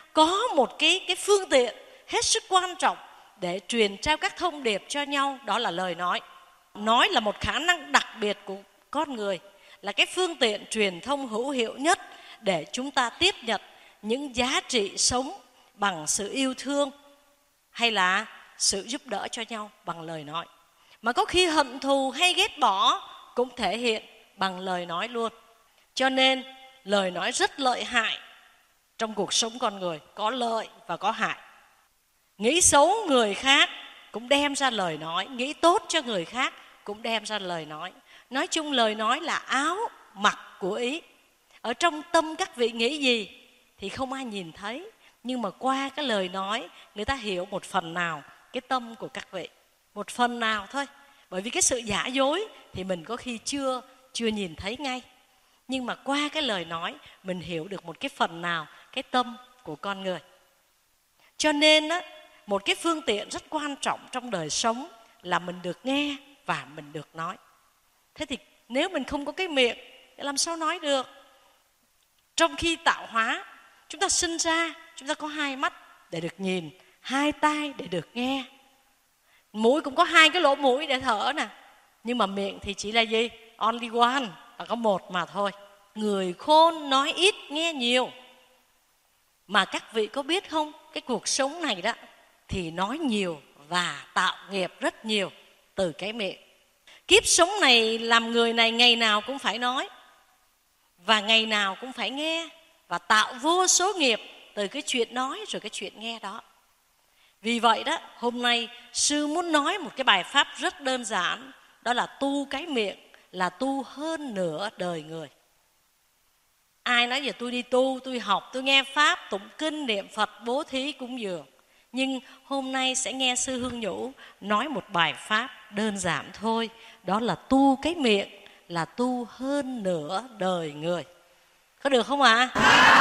có một cái phương tiện hết sức quan trọng để truyền trao các thông điệp cho nhau, đó là lời nói. Nói là một khả năng đặc biệt của con người, là cái phương tiện truyền thông hữu hiệu nhất để chúng ta tiếp nhận những giá trị sống bằng sự yêu thương hay là sự giúp đỡ cho nhau bằng lời nói. Mà có khi hận thù hay ghét bỏ cũng thể hiện bằng lời nói luôn. Cho nên lời nói rất lợi hại trong cuộc sống con người, có lợi và có hại. Nghĩ xấu người khác cũng đem ra lời nói, nghĩ tốt cho người khác cũng đem ra lời nói. Nói chung lời nói là áo mặc của ý. Ở trong tâm các vị nghĩ gì thì không ai nhìn thấy, nhưng mà qua cái lời nói người ta hiểu một phần nào cái tâm của các vị, một phần nào thôi. Bởi vì cái sự giả dối thì mình có khi chưa nhìn thấy ngay, nhưng mà qua cái lời nói mình hiểu được một cái phần nào cái tâm của con người. Cho nên á, một cái phương tiện rất quan trọng trong đời sống là mình được nghe và mình được nói. Thế thì nếu mình không có cái miệng thì làm sao nói được? Trong khi tạo hóa, chúng ta sinh ra, chúng ta có hai mắt để được nhìn, hai tai để được nghe, mũi cũng có hai cái lỗ mũi để thở nè, nhưng mà miệng thì chỉ là gì? Only one, là có một mà thôi. Người khôn nói ít nghe nhiều. Mà các vị có biết không, cái cuộc sống này đó thì nói nhiều và tạo nghiệp rất nhiều từ cái miệng. Kiếp sống này làm người này ngày nào cũng phải nói, và ngày nào cũng phải nghe, và tạo vô số nghiệp từ cái chuyện nói rồi cái chuyện nghe đó. Vì vậy đó, hôm nay sư muốn nói một cái bài pháp rất đơn giản, đó là tu cái miệng là tu hơn nửa đời người. Ai nói giờ tôi đi tu, tôi học, tôi nghe pháp, tụng kinh, niệm Phật, bố thí, cúng dường. Nhưng hôm nay sẽ nghe sư Hương Nhũ nói một bài pháp đơn giản thôi, đó là tu cái miệng là tu hơn nửa đời người. Có được không ạ?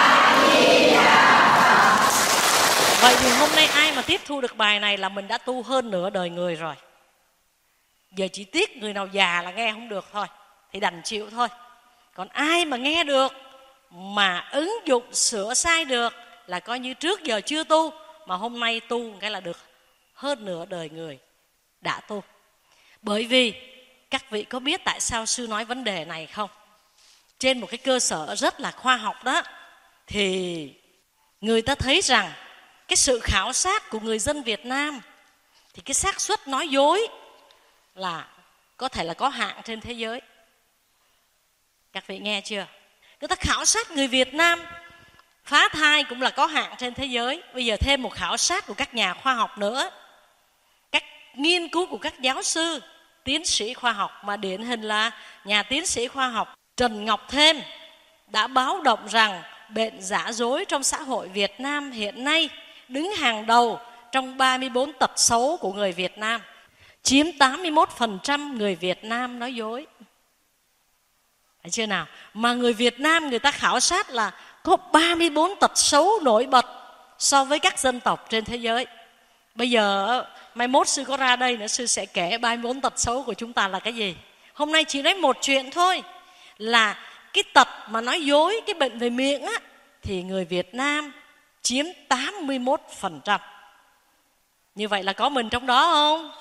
Vậy thì hôm nay ai mà tiếp thu được bài này là mình đã tu hơn nửa đời người rồi. Giờ chỉ tiếc người nào già là nghe không được thôi, thì đành chịu thôi. Còn ai mà nghe được mà ứng dụng sửa sai được là coi như trước giờ chưa tu, mà hôm nay tu cái là được hơn nửa đời người đã tu. Bởi vì các vị có biết tại sao sư nói vấn đề này không? Trên một cái cơ sở rất là khoa học đó, thì người ta thấy rằng cái sự khảo sát của người dân Việt Nam thì cái xác suất nói dối là có thể là có hạng trên thế giới. Các vị nghe chưa? Người ta khảo sát người Việt Nam phá thai cũng là có hạng trên thế giới. Bây giờ thêm một khảo sát của các nhà khoa học nữa, các nghiên cứu của các giáo sư, tiến sĩ khoa học, mà điển hình là nhà tiến sĩ khoa học Trần Ngọc Thêm đã báo động rằng bệnh giả dối trong xã hội Việt Nam hiện nay đứng hàng đầu trong 34 tật xấu của người Việt Nam, chiếm 81% người Việt Nam nói dối. Thấy chưa nào? Mà người Việt Nam người ta khảo sát là có 34 tật xấu nổi bật so với các dân tộc trên thế giới. Bây giờ mai mốt sư có ra đây nữa, sư sẽ kể 34 tật xấu của chúng ta là cái gì. Hôm nay chỉ nói một chuyện thôi, là cái tật mà nói dối, cái bệnh về miệng á, thì người Việt Nam chiếm 81%. Như vậy là có mình trong đó không?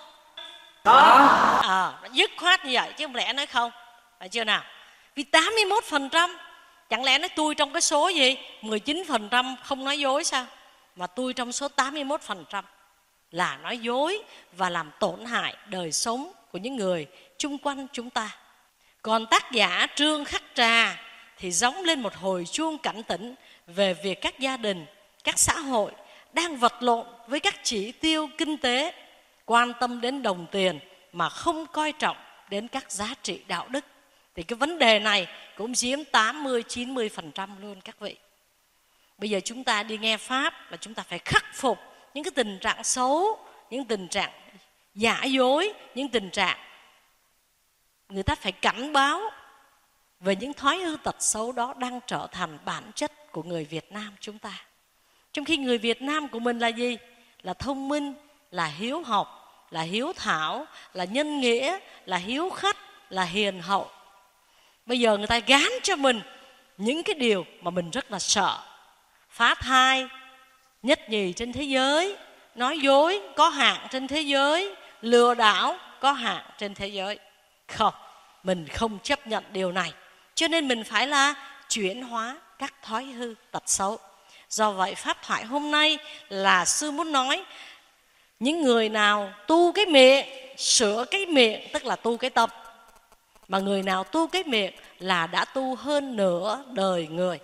Có. Dứt khoát như vậy chứ không lẽ nói không. Phải chưa nào? Vì 81%, chẳng lẽ nói tôi trong cái số gì 19% không nói dối sao? Mà tôi trong số 81% là nói dối và làm tổn hại đời sống của những người chung quanh chúng ta. Còn tác giả Trương Khắc Trà thì gióng lên một hồi chuông cảnh tỉnh về việc các gia đình, các xã hội đang vật lộn với các chỉ tiêu kinh tế, quan tâm đến đồng tiền mà không coi trọng đến các giá trị đạo đức. Thì cái vấn đề này cũng chiếm 80-90% luôn các vị. Bây giờ chúng ta đi nghe pháp là chúng ta phải khắc phục những cái tình trạng xấu, những tình trạng giả dối, những tình trạng người ta phải cảnh báo về những thói hư tật xấu đó đang trở thành bản chất của người Việt Nam chúng ta. Trong khi người Việt Nam của mình là gì? Là thông minh, là hiếu học, là hiếu thảo, là nhân nghĩa, là hiếu khách, là hiền hậu. Bây giờ người ta gán cho mình những cái điều mà mình rất là sợ. Phá thai, nhất nhì trên thế giới, nói dối có hạn trên thế giới, lừa đảo có hạn trên thế giới. Không, mình không chấp nhận điều này. Cho nên mình phải là chuyển hóa các thói hư tật xấu. Do vậy pháp thoại hôm nay là sư muốn nói những người nào tu cái miệng, sửa cái miệng tức là tu cái tâm. Mà người nào tu cái miệng là đã tu hơn nửa đời người.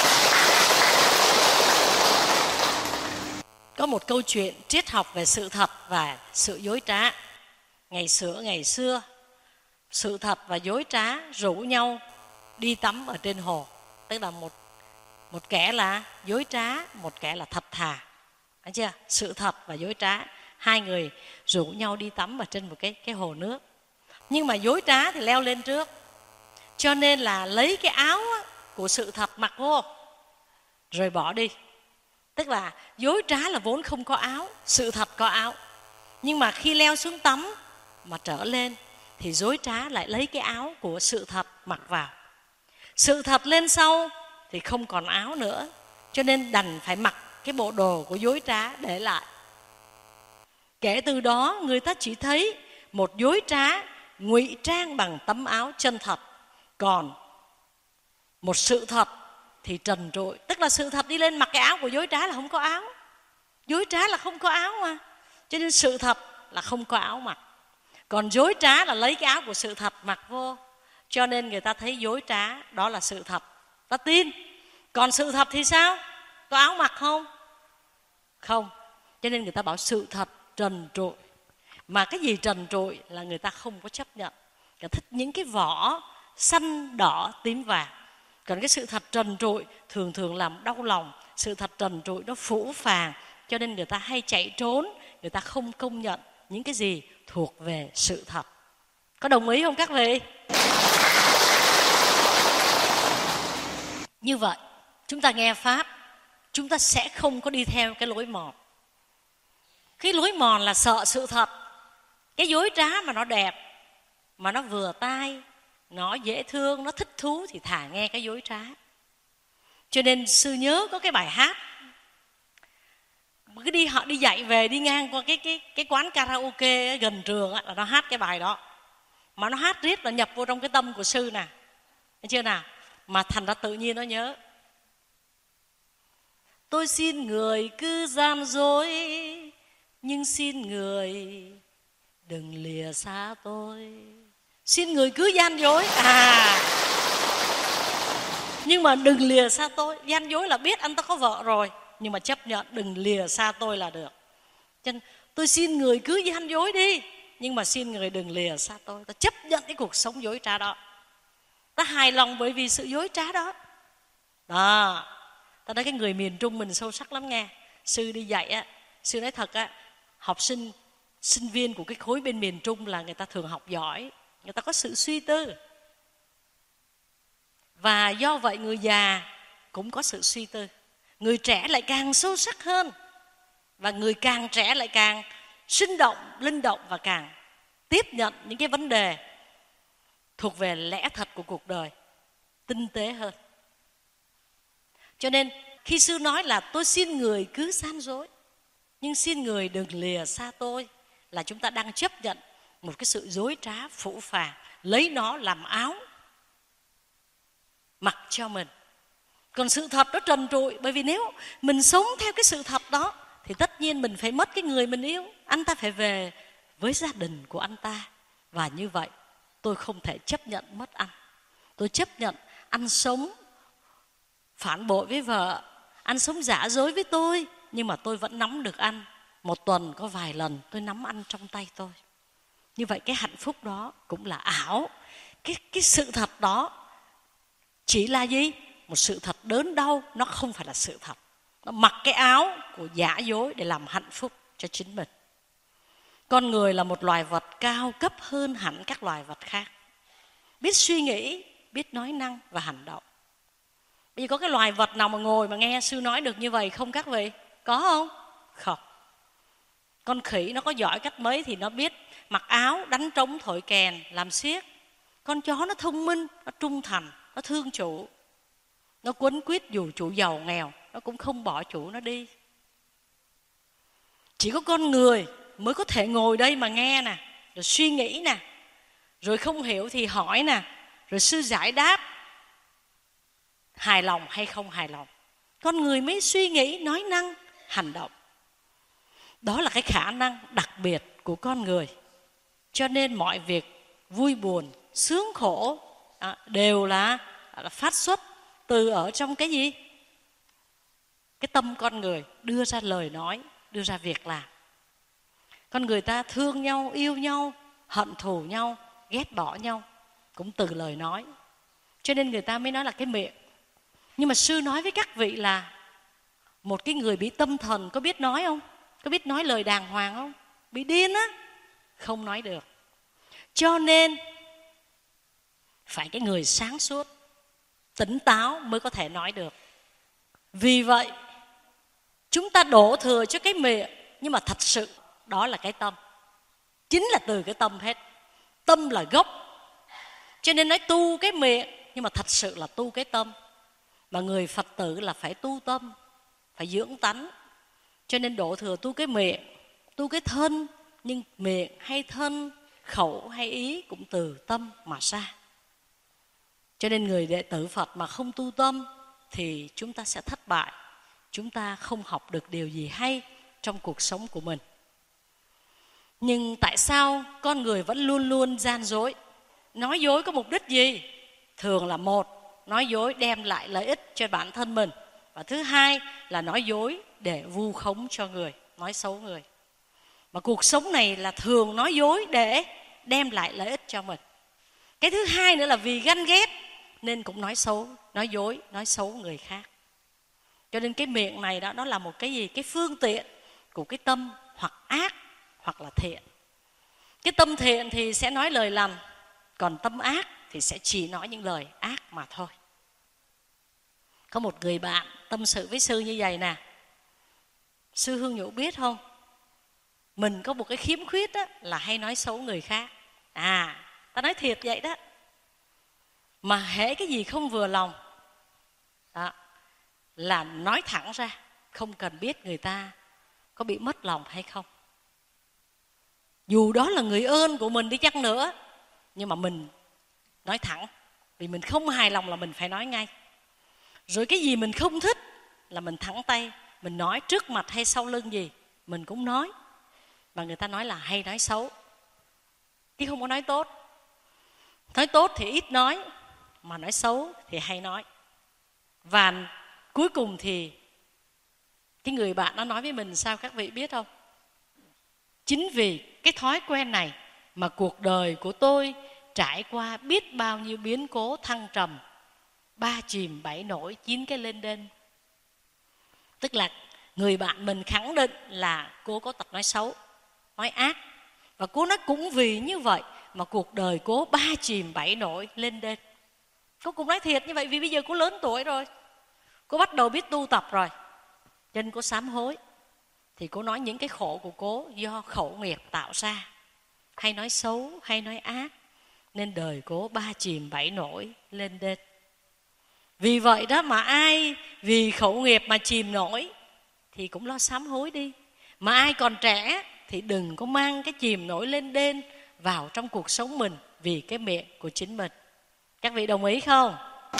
Có một câu chuyện triết học về sự thật và sự dối trá. Ngày xưa, sự thật và dối trá rủ nhau đi tắm ở trên hồ. Tức là một kẻ là dối trá, một kẻ là thật thà. Thấy chưa? Sự thật và dối trá, hai người rủ nhau đi tắm ở trên một cái hồ nước. Nhưng mà dối trá thì leo lên trước, cho nên là lấy cái áo của sự thật mặc vô rồi bỏ đi. Tức là dối trá là vốn không có áo, sự thật có áo. Nhưng mà khi leo xuống tắm mà trở lên thì dối trá lại lấy cái áo của sự thật mặc vào. Sự thật lên sau thì không còn áo nữa, cho nên đành phải mặc cái bộ đồ của dối trá để lại. Kể từ đó người ta chỉ thấy một dối trá ngụy trang bằng tấm áo chân thật, còn một sự thật thì trần trụi. Tức là sự thật đi lên mặc cái áo của dối trá là không có áo. Dối trá là không có áo mà, cho nên sự thật là không có áo mặc. Còn dối trá là lấy cái áo của sự thật mặc vô, cho nên người ta thấy dối trá đó là sự thật, ta tin. Còn sự thật thì sao? Có áo mặc không? Không. Cho nên người ta bảo sự thật trần trụi. Mà cái gì trần trụi là người ta không có chấp nhận. Người ta thích những cái vỏ xanh, đỏ, tím, vàng. Còn cái sự thật trần trụi thường thường làm đau lòng. Sự thật trần trụi nó phũ phàng, cho nên người ta hay chạy trốn. Người ta không công nhận những cái gì thuộc về sự thật. Có đồng ý không các vị? Như vậy chúng ta nghe pháp, chúng ta sẽ không có đi theo cái lối mòn. Cái lối mòn là sợ sự thật. Cái dối trá mà nó đẹp, mà nó vừa tai, nó dễ thương, nó thích thú thì thà nghe cái dối trá. Cho nên sư nhớ có cái bài hát, cứ đi họ đi dạy về, đi ngang qua cái quán karaoke gần trường là nó hát cái bài đó. Mà nó hát riết là nhập vô trong cái tâm của sư nè, thấy chưa nào? Mà thành ra tự nhiên nó nhớ. Tôi xin người cứ gian dối, nhưng xin người đừng lìa xa tôi. Xin người cứ gian dối nhưng mà đừng lìa xa tôi. Gian dối là biết anh ta có vợ rồi, nhưng mà chấp nhận đừng lìa xa tôi là được. Cho nên tôi xin người cứ gian dối đi, nhưng mà xin người đừng lìa xa tôi. Ta chấp nhận cái cuộc sống dối trá đó, ta hài lòng bởi vì sự dối trá đó. Đó, ta nói cái người miền Trung mình sâu sắc lắm nghe. Sư đi dạy á, sư nói thật á, học sinh sinh viên của cái khối bên miền Trung là người ta thường học giỏi, người ta có sự suy tư. Và do vậy người già cũng có sự suy tư. Người trẻ lại càng sâu sắc hơn, và người càng trẻ lại càng sinh động, linh động, và càng tiếp nhận những cái vấn đề thuộc về lẽ thật của cuộc đời tinh tế hơn. Cho nên khi sư nói là tôi xin người cứ gian dối, nhưng xin người đừng lìa xa tôi, là chúng ta đang chấp nhận một cái sự dối trá phũ phàng, lấy nó làm áo mặc cho mình. Còn sự thật nó trần trụi, bởi vì nếu mình sống theo cái sự thật đó thì tất nhiên mình phải mất cái người mình yêu. Anh ta phải về với gia đình của anh ta, và như vậy tôi không thể chấp nhận mất anh. Tôi chấp nhận anh sống phản bội với vợ, anh sống giả dối với tôi, nhưng mà tôi vẫn nắm được anh. Một tuần có vài lần tôi nắm anh trong tay tôi. Như vậy cái hạnh phúc đó cũng là ảo. Cái sự thật đó chỉ là gì? Một sự thật đớn đau, nó không phải là sự thật. Nó mặc cái áo của giả dối để làm hạnh phúc cho chính mình. Con người là một loài vật cao cấp hơn hẳn các loài vật khác. Biết suy nghĩ, biết nói năng và hành động. Bây giờ có cái loài vật nào mà ngồi mà nghe sư nói được như vậy không các vị? Có không? Không. Con khỉ nó có giỏi cách mấy thì nó biết mặc áo, đánh trống, thổi kèn, làm xiếc. Con chó nó thông minh, nó trung thành, nó thương chủ. Nó quấn quýt dù chủ giàu nghèo, nó cũng không bỏ chủ nó đi. Chỉ có con người mới có thể ngồi đây mà nghe nè, rồi suy nghĩ nè, rồi không hiểu thì hỏi nè, rồi sư giải đáp, hài lòng hay không hài lòng. Con người mới suy nghĩ, nói năng, hành động. Đó là cái khả năng đặc biệt của con người. Cho nên mọi việc vui buồn, sướng khổ đều là phát xuất từ ở trong cái gì? Cái tâm con người đưa ra lời nói, đưa ra việc làm. Con người ta thương nhau, yêu nhau, hận thù nhau, ghét bỏ nhau cũng từ lời nói. Cho nên người ta mới nói là cái miệng. Nhưng mà sư nói với các vị là một cái người bị tâm thần có biết nói không? Có biết nói lời đàng hoàng không? Bị điên á, không nói được. Cho nên phải cái người sáng suốt, tỉnh táo mới có thể nói được. Vì vậy chúng ta đổ thừa cho cái miệng, nhưng mà thật sự đó là cái tâm. Chính là từ cái tâm hết. Tâm là gốc. Cho nên nói tu cái miệng, nhưng mà thật sự là tu cái tâm. Mà người Phật tử là phải tu tâm, phải dưỡng tánh. Cho nên đổ thừa tu cái miệng, tu cái thân. Nhưng miệng hay thân, khẩu hay ý cũng từ tâm mà ra. Cho nên người đệ tử Phật mà không tu tâm thì chúng ta sẽ thất bại. Chúng ta không học được điều gì hay trong cuộc sống của mình. Nhưng tại sao con người vẫn luôn luôn gian dối? Nói dối có mục đích gì? Thường là một, nói dối đem lại lợi ích cho bản thân mình. Và thứ hai là nói dối để vu khống cho người, nói xấu người. Mà cuộc sống này là thường nói dối để đem lại lợi ích cho mình. Cái thứ hai nữa là vì ganh ghét nên cũng nói xấu, nói dối, nói xấu người khác. Cho nên cái miệng này đó, nó là một cái gì? Cái phương tiện của cái tâm hoặc ác hoặc là thiện. Cái tâm thiện thì sẽ nói lời lành, còn tâm ác thì sẽ chỉ nói những lời ác mà thôi. Có một người bạn tâm sự với sư như vậy nè: sư Hương Nhũ biết không, mình có một cái khiếm khuyết đó, là hay nói xấu người khác. Ta nói thiệt vậy đó. Mà hễ cái gì không vừa lòng đó, là nói thẳng ra, không cần biết người ta có bị mất lòng hay không. Dù đó là người ơn của mình đi chăng nữa, nhưng mà mình nói thẳng. Vì mình không hài lòng là mình phải nói ngay. Rồi cái gì mình không thích là mình thẳng tay, mình nói trước mặt hay sau lưng gì mình cũng nói. Mà người ta nói là hay nói xấu, chứ không có nói tốt. Nói tốt thì ít nói, mà nói xấu thì hay nói. Và cuối cùng thì cái người bạn nó nói với mình sao các vị biết không? Chính vì cái thói quen này mà cuộc đời của tôi trải qua biết bao nhiêu biến cố thăng trầm, 3 chìm 7 nổi 9 cái lên đên. Tức là người bạn mình khẳng định là cô có tật nói xấu, nói ác. Và cô nói cũng vì như vậy mà cuộc đời cô 3 chìm 7 nổi lên đên. Cô cũng nói thiệt như vậy, vì bây giờ cô lớn tuổi rồi, cô bắt đầu biết tu tập rồi, cho nên cô sám hối. Thì cô nói những cái khổ của cô do khẩu nghiệp tạo ra, hay nói xấu, hay nói ác, nên đời cô 3 chìm 7 nổi lên đên. Vì vậy đó mà ai vì khẩu nghiệp mà chìm nổi thì cũng lo sám hối đi. Mà ai còn trẻ thì đừng có mang cái chìm nổi lên đên vào trong cuộc sống mình vì cái miệng của chính mình. Các vị đồng ý không?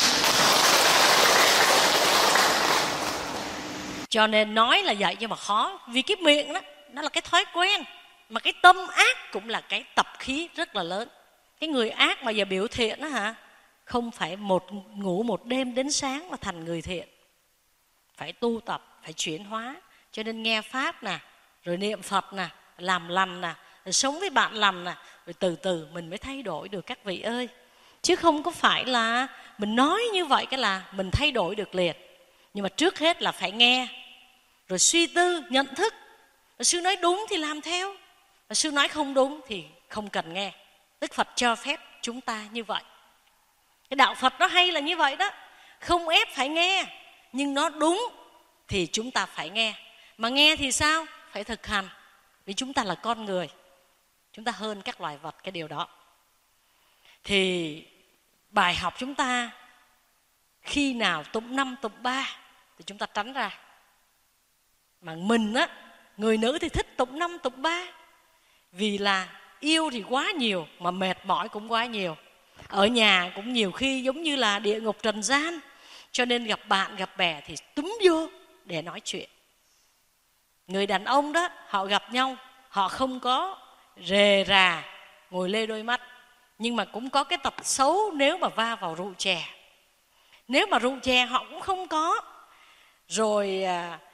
Cho nên nói là vậy nhưng mà khó. Vì cái miệng đó, nó là cái thói quen. Mà cái tâm ác cũng là cái tập khí rất là lớn. Cái người ác mà giờ biểu thiện đó hả, không phải ngủ một đêm đến sáng mà thành người thiện. Phải tu tập, phải chuyển hóa. Cho nên nghe Pháp nè, rồi niệm Phật nè, làm lành nè, rồi sống với bạn lành nè, rồi từ từ mình mới thay đổi được các vị ơi. Chứ không có phải là mình nói như vậy cái là mình thay đổi được liền. Nhưng mà trước hết là phải nghe, rồi suy tư, nhận thức. Rồi sư nói đúng thì làm theo, rồi sư nói không đúng thì không cần nghe. Đức Phật cho phép chúng ta như vậy. Cái đạo Phật nó hay là như vậy đó. Không ép phải nghe, nhưng nó đúng thì chúng ta phải nghe. Mà nghe thì sao? Phải thực hành. Vì chúng ta là con người, chúng ta hơn các loài vật cái điều đó. Thì bài học chúng ta khi nào tụng 5 tụng 3 thì chúng ta tránh ra. Mà mình á Người nữ thì thích tụng 5 tụng 3. Vì là yêu thì quá nhiều mà mệt mỏi cũng quá nhiều. Ở nhà cũng nhiều khi giống như là địa ngục trần gian. Cho nên gặp bạn gặp bè thì túm vô để nói chuyện. Người đàn ông đó, họ gặp nhau, họ không có rề rà ngồi lê đôi mắt. Nhưng mà cũng có cái tật xấu nếu mà va vào rượu chè. Nếu mà rượu chè họ cũng không có. Rồi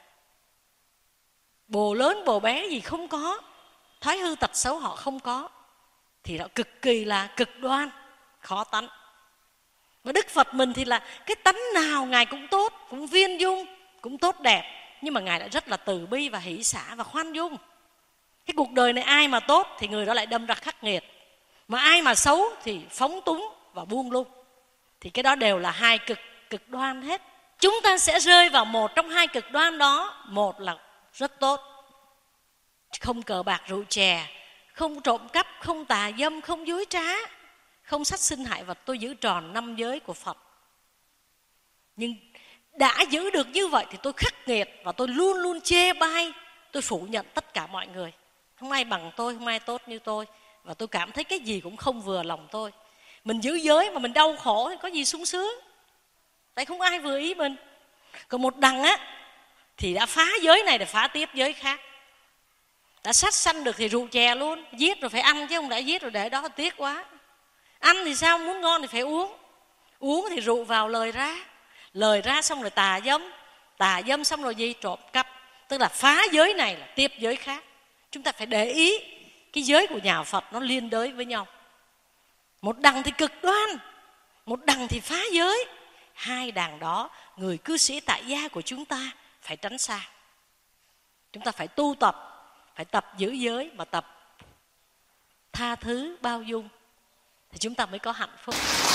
bồ lớn bồ bé gì không có. Thói hư tật xấu họ không có. Thì họ cực kỳ là cực đoan, khó tánh. Và Đức Phật mình thì là cái tánh nào Ngài cũng tốt, cũng viên dung, cũng tốt đẹp. Nhưng mà Ngài đã rất là từ bi và hỷ xả và khoan dung. Cái cuộc đời này ai mà tốt thì người đó lại đâm ra khắc nghiệt. Mà ai mà xấu thì phóng túng và buông lung. Thì cái đó đều là hai cực đoan hết. Chúng ta sẽ rơi vào một trong hai cực đoan đó. Một là rất tốt, không cờ bạc rượu chè, không trộm cắp, không tà dâm, không dối trá, không sát sinh hại vật. Tôi giữ tròn 5 giới của Phật. Nhưng đã giữ được như vậy thì tôi khắc nghiệt và tôi luôn luôn chê bai, tôi phủ nhận tất cả mọi người. Không ai bằng tôi, không ai tốt như tôi. Và tôi cảm thấy cái gì cũng không vừa lòng tôi. Mình giữ giới mà mình đau khổ thì có gì sung sướng. Tại không ai vừa ý mình. Còn một đằng á thì đã phá giới này để phá tiếp giới khác. Đã sát sanh được thì rượu chè luôn. Giết rồi phải ăn chứ không đã giết rồi để đó tiếc quá. Ăn thì sao, muốn ngon thì phải uống. Uống thì rượu vào lời ra. Lời ra xong rồi tà dâm. Tà dâm xong rồi gì? Trộm cắp. Tức là phá giới này là tiếp giới khác. Chúng ta phải để ý cái giới của nhà Phật nó liên đới với nhau. Một đằng thì cực đoan, một đằng thì phá giới. Hai đằng đó người cư sĩ tại gia của chúng ta phải tránh xa. Chúng ta phải tu tập, phải tập giữ giới mà tập tha thứ, bao dung thì chúng ta mới có hạnh phúc.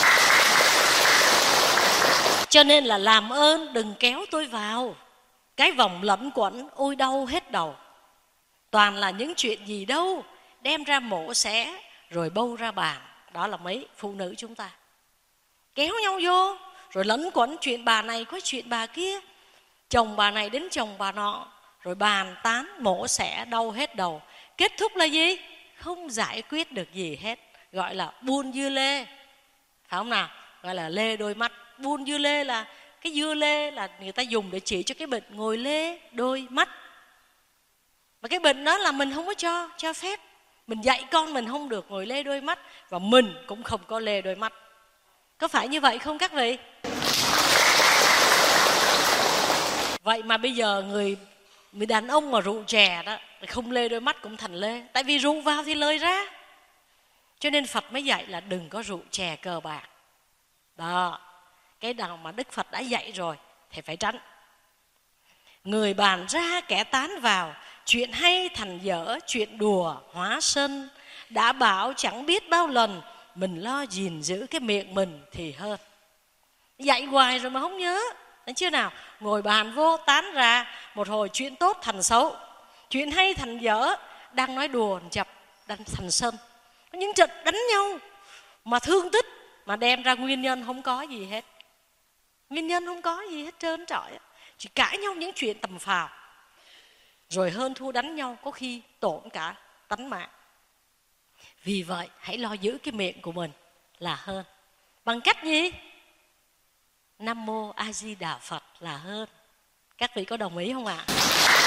Cho nên là làm ơn đừng kéo tôi vào cái vòng lẩn quẩn ôi đau hết đầu. Toàn là những chuyện gì đâu, đem ra mổ xẻ rồi bâu ra bàn. Đó là mấy phụ nữ chúng ta kéo nhau vô rồi lẩn quẩn chuyện bà này có chuyện bà kia, chồng bà này đến chồng bà nọ, rồi bàn tán mổ xẻ đau hết đầu. Kết thúc là gì? Không giải quyết được gì hết. Gọi là buôn dưa lê, phải không nào? Gọi là lê đôi mắt. Buôn dưa lê là cái dưa lê là người ta dùng để chỉ cho cái bệnh ngồi lê đôi mắt. Và cái bệnh đó là mình không có cho phép. Mình dạy con mình không được ngồi lê đôi mắt, và mình cũng không có lê đôi mắt. Có phải như vậy không các vị? Vậy mà bây giờ người đàn ông mà rượu chè đó, không lê đôi mắt cũng thành lê. Tại vì rượu vào thì lời ra. Cho nên Phật mới dạy là đừng có rượu chè cờ bạc. Đó, cái nào mà Đức Phật đã dạy rồi thì phải tránh. Người bàn ra kẻ tán vào, chuyện hay thành dở, chuyện đùa hóa sân. Đã bảo chẳng biết bao lần, mình lo gìn giữ cái miệng mình thì hơn. Dạy hoài rồi mà không nhớ. Thấy chưa nào? Ngồi bàn vô tán ra, một hồi chuyện tốt thành xấu, chuyện hay thành dở. Đang nói đùa chập đang thành sân. Có những trận đánh nhau mà thương tích, mà đem ra nguyên nhân không có gì hết. Nguyên nhân không có gì hết trơn trọi. Chỉ cãi nhau những chuyện tầm phào. Rồi hơn thua đánh nhau, có khi tổn cả tánh mạng. Vì vậy hãy lo giữ cái miệng của mình là hơn. Bằng cách gì? Nam Mô A Di Đà Phật là hơn. Các vị có đồng ý không ạ?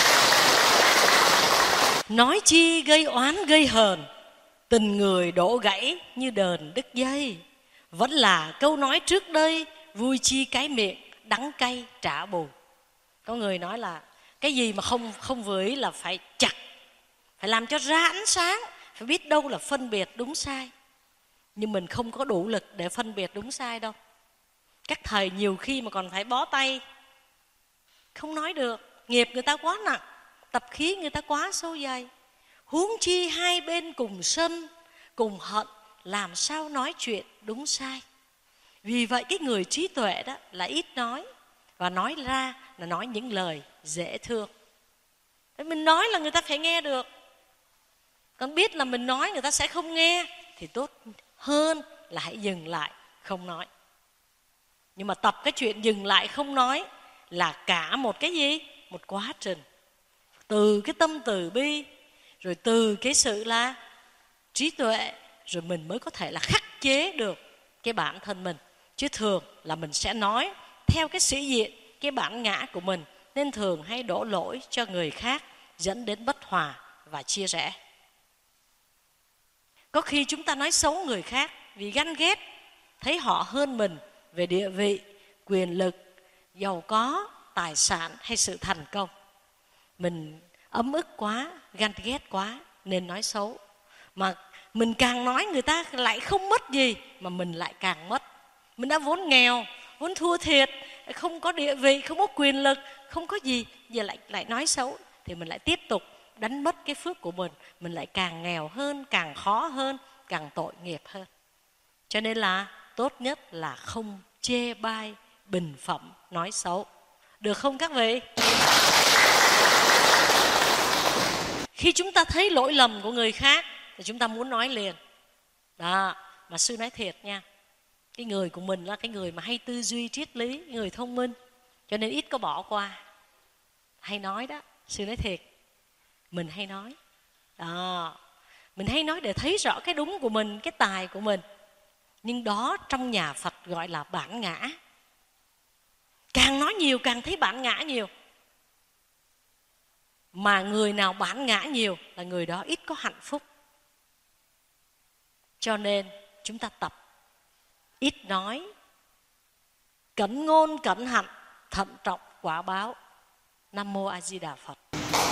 Nói chi gây oán gây hờn, tình người đổ gãy như đờn đứt dây. Vẫn là câu nói trước đây, vui chi cái miệng, đắng cay trả bù. Có người nói là cái gì mà không vừa ý là phải chặt, phải làm cho ra ánh sáng, phải biết đâu là phân biệt đúng sai. Nhưng mình không có đủ lực để phân biệt đúng sai đâu. Các thầy nhiều khi mà còn phải bó tay, không nói được. Nghiệp người ta quá nặng, tập khí người ta quá sâu dày. Huống chi hai bên cùng sân, cùng hận, làm sao nói chuyện đúng sai. Vì vậy cái người trí tuệ đó là ít nói, và nói ra là nói những lời dễ thương. Mình nói là người ta phải nghe được. Còn biết là mình nói người ta sẽ không nghe thì tốt hơn là hãy dừng lại không nói. Nhưng mà tập cái chuyện dừng lại không nói là cả một cái gì? Một quá trình. Từ cái tâm từ bi, rồi từ cái sự là trí tuệ, rồi mình mới có thể là khắc chế được cái bản thân mình. Chứ thường là mình sẽ nói theo cái sĩ diện, cái bản ngã của mình, nên thường hay đổ lỗi cho người khác, dẫn đến bất hòa và chia rẽ. Có khi chúng ta nói xấu người khác vì ganh ghét, thấy họ hơn mình về địa vị, quyền lực, giàu có, tài sản hay sự thành công. Mình ấm ức quá, ganh ghét quá nên nói xấu. Mà mình càng nói người ta lại không mất gì, mà mình lại càng mất. Mình đã vốn nghèo, vốn thua thiệt, không có địa vị, không có quyền lực, không có gì, giờ lại nói xấu, thì mình lại tiếp tục đánh mất cái phước của mình lại càng nghèo hơn, càng khó hơn, càng tội nghiệp hơn. Cho nên là tốt nhất là không chê bai, bình phẩm, nói xấu. Được không các vị? Khi chúng ta thấy lỗi lầm của người khác thì chúng ta muốn nói liền. Đó, mà sư nói thiệt nha, cái người của mình là cái người mà hay tư duy triết lý, người thông minh, cho nên ít có bỏ qua. Hay nói đó, sư nói thiệt, mình hay nói. Đó, mình hay nói để thấy rõ cái đúng của mình, cái tài của mình. Nhưng đó trong nhà Phật gọi là bản ngã. Càng nói nhiều càng thấy bản ngã nhiều. Mà người nào bản ngã nhiều là người đó ít có hạnh phúc. Cho nên chúng ta tập ít nói, cẩn ngôn cẩn hạnh, thận trọng quả báo. Nam mô A Di Đà Phật.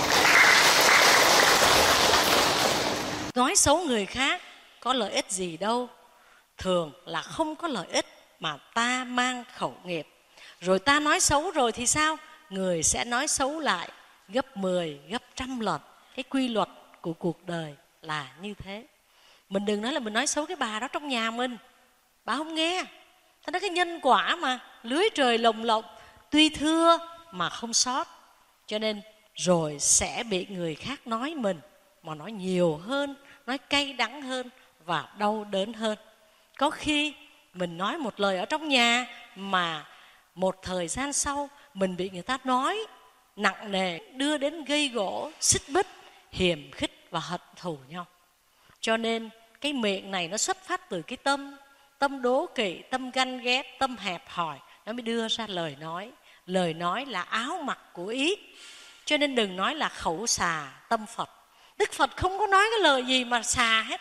Nói xấu người khác có lợi ích gì đâu. Thường là không có lợi ích mà ta mang khẩu nghiệp. Rồi ta nói xấu rồi thì sao? Người sẽ nói xấu lại gấp 10, gấp 100 lần. Cái quy luật của cuộc đời là như thế. Mình đừng nói là mình nói xấu cái bà đó trong nhà mình, bà không nghe. Ta nói cái nhân quả mà, lưới trời lồng lộng, tuy thưa mà không sót. Cho nên rồi sẽ bị người khác nói mình, mà nói nhiều hơn, nói cay đắng hơn và đau đớn hơn. Có khi mình nói một lời ở trong nhà mà một thời gian sau mình bị người ta nói nặng nề, đưa đến gây gổ, xích bích, hiềm khích và hận thù nhau. Cho nên cái miệng này nó xuất phát từ cái tâm đố kỵ, tâm ganh ghét, tâm hẹp hòi, nó mới đưa ra lời nói. Lời nói là áo mặc của ý. Cho nên đừng nói là khẩu xà tâm Phật. Đức Phật không có nói cái lời gì mà xà hết.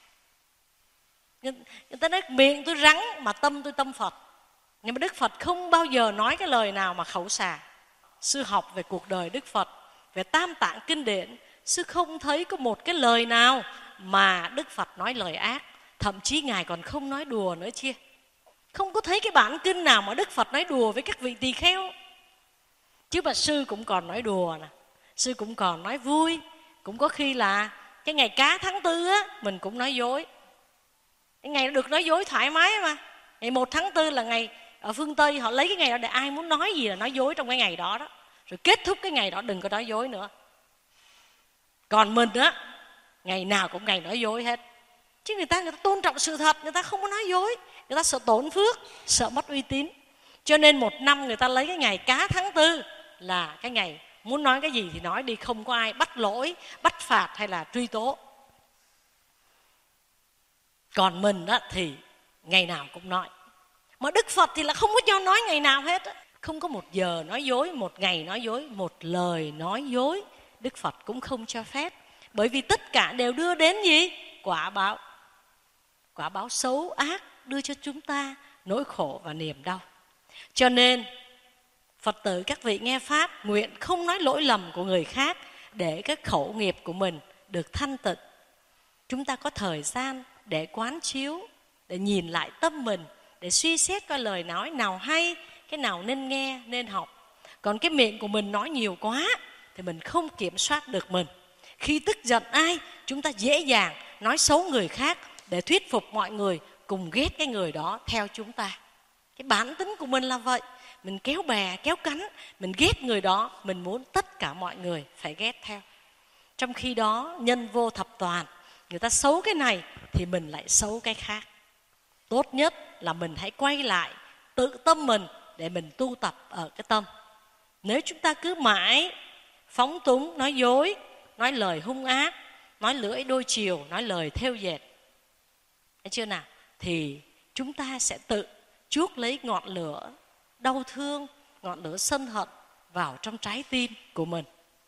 Người ta nói miệng tôi rắn mà tâm tôi tâm Phật. Nhưng mà Đức Phật không bao giờ nói cái lời nào mà khẩu xà. Sư học về cuộc đời Đức Phật, về Tam Tạng Kinh Điển, sư không thấy có một cái lời nào mà Đức Phật nói lời ác. Thậm chí Ngài còn không nói đùa nữa chia. Không có thấy cái bản kinh nào mà Đức Phật nói đùa với các vị tỳ kheo. Chứ mà sư cũng còn nói đùa nè, sư cũng còn nói vui. Cũng có khi là cái ngày cá tháng 4 á, mình cũng nói dối. Cái ngày được nói dối thoải mái mà. Ngày 1 tháng 4 là ngày ở phương Tây họ lấy cái ngày đó để ai muốn nói gì là nói dối trong cái ngày đó đó. Rồi kết thúc cái ngày đó đừng có nói dối nữa. Còn mình á, ngày nào cũng ngày nói dối hết. Chứ người ta tôn trọng sự thật, người ta không có nói dối. Người ta sợ tổn phước, sợ mất uy tín. Cho nên 1 năm người ta lấy cái ngày cá tháng 4 là cái ngày muốn nói cái gì thì nói đi, không có ai bắt lỗi, bắt phạt hay là truy tố. Còn mình đó thì ngày nào cũng nói. Mà Đức Phật thì là không có cho nói ngày nào hết. Không có 1 giờ nói dối, 1 ngày nói dối, 1 lời nói dối. Đức Phật cũng không cho phép. Bởi vì tất cả đều đưa đến gì? Quả báo. Quả báo xấu ác đưa cho chúng ta nỗi khổ và niềm đau. Cho nên Phật tử các vị nghe Pháp nguyện không nói lỗi lầm của người khác để cái khẩu nghiệp của mình được thanh tịnh. Chúng ta có thời gian để quán chiếu, để nhìn lại tâm mình, để suy xét coi lời nói nào hay, cái nào nên nghe, nên học. Còn cái miệng của mình nói nhiều quá thì mình không kiểm soát được mình. Khi tức giận ai, chúng ta dễ dàng nói xấu người khác để thuyết phục mọi người cùng ghét cái người đó theo chúng ta. Cái bản tính của mình là vậy. Mình kéo bè, kéo cánh, mình ghét người đó, mình muốn tất cả mọi người phải ghét theo. Trong khi đó, nhân vô thập toàn, người ta xấu cái này thì mình lại xấu cái khác. Tốt nhất là mình hãy quay lại tự tâm mình để mình tu tập ở cái tâm. Nếu chúng ta cứ mãi phóng túng, nói dối, nói lời hung ác, nói lưỡi đôi chiều, nói lời thêu dệt. Thấy chưa nào? Thì chúng ta sẽ tự chuốc lấy ngọn lửa đau thương, ngọn lửa sân hận vào trong trái tim của mình.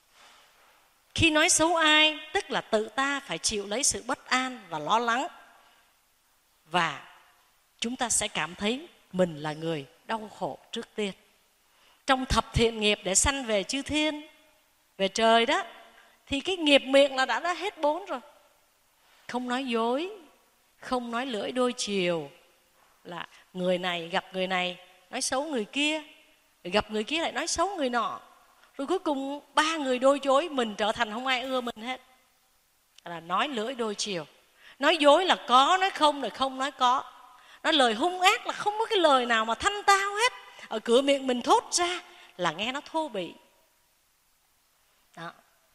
Khi nói xấu ai, tức là tự ta phải chịu lấy sự bất an và lo lắng. Và chúng ta sẽ cảm thấy mình là người đau khổ trước tiên. Trong thập thiện nghiệp để sanh về chư thiên, về trời đó, thì cái nghiệp miệng là đã hết 4 rồi. Không nói dối, không nói lưỡi đôi chiều, là người này gặp người này nói xấu người kia, gặp người kia lại nói xấu người nọ, rồi cuối cùng 3 người đôi chối, mình trở thành không ai ưa mình hết. Là nói lưỡi đôi chiều. Nói dối là có, nói không là không, nói có. Nói lời hung ác là không có cái lời nào mà thanh tao hết. Ở cửa miệng mình thốt ra là nghe nó thô bỉ. Đó.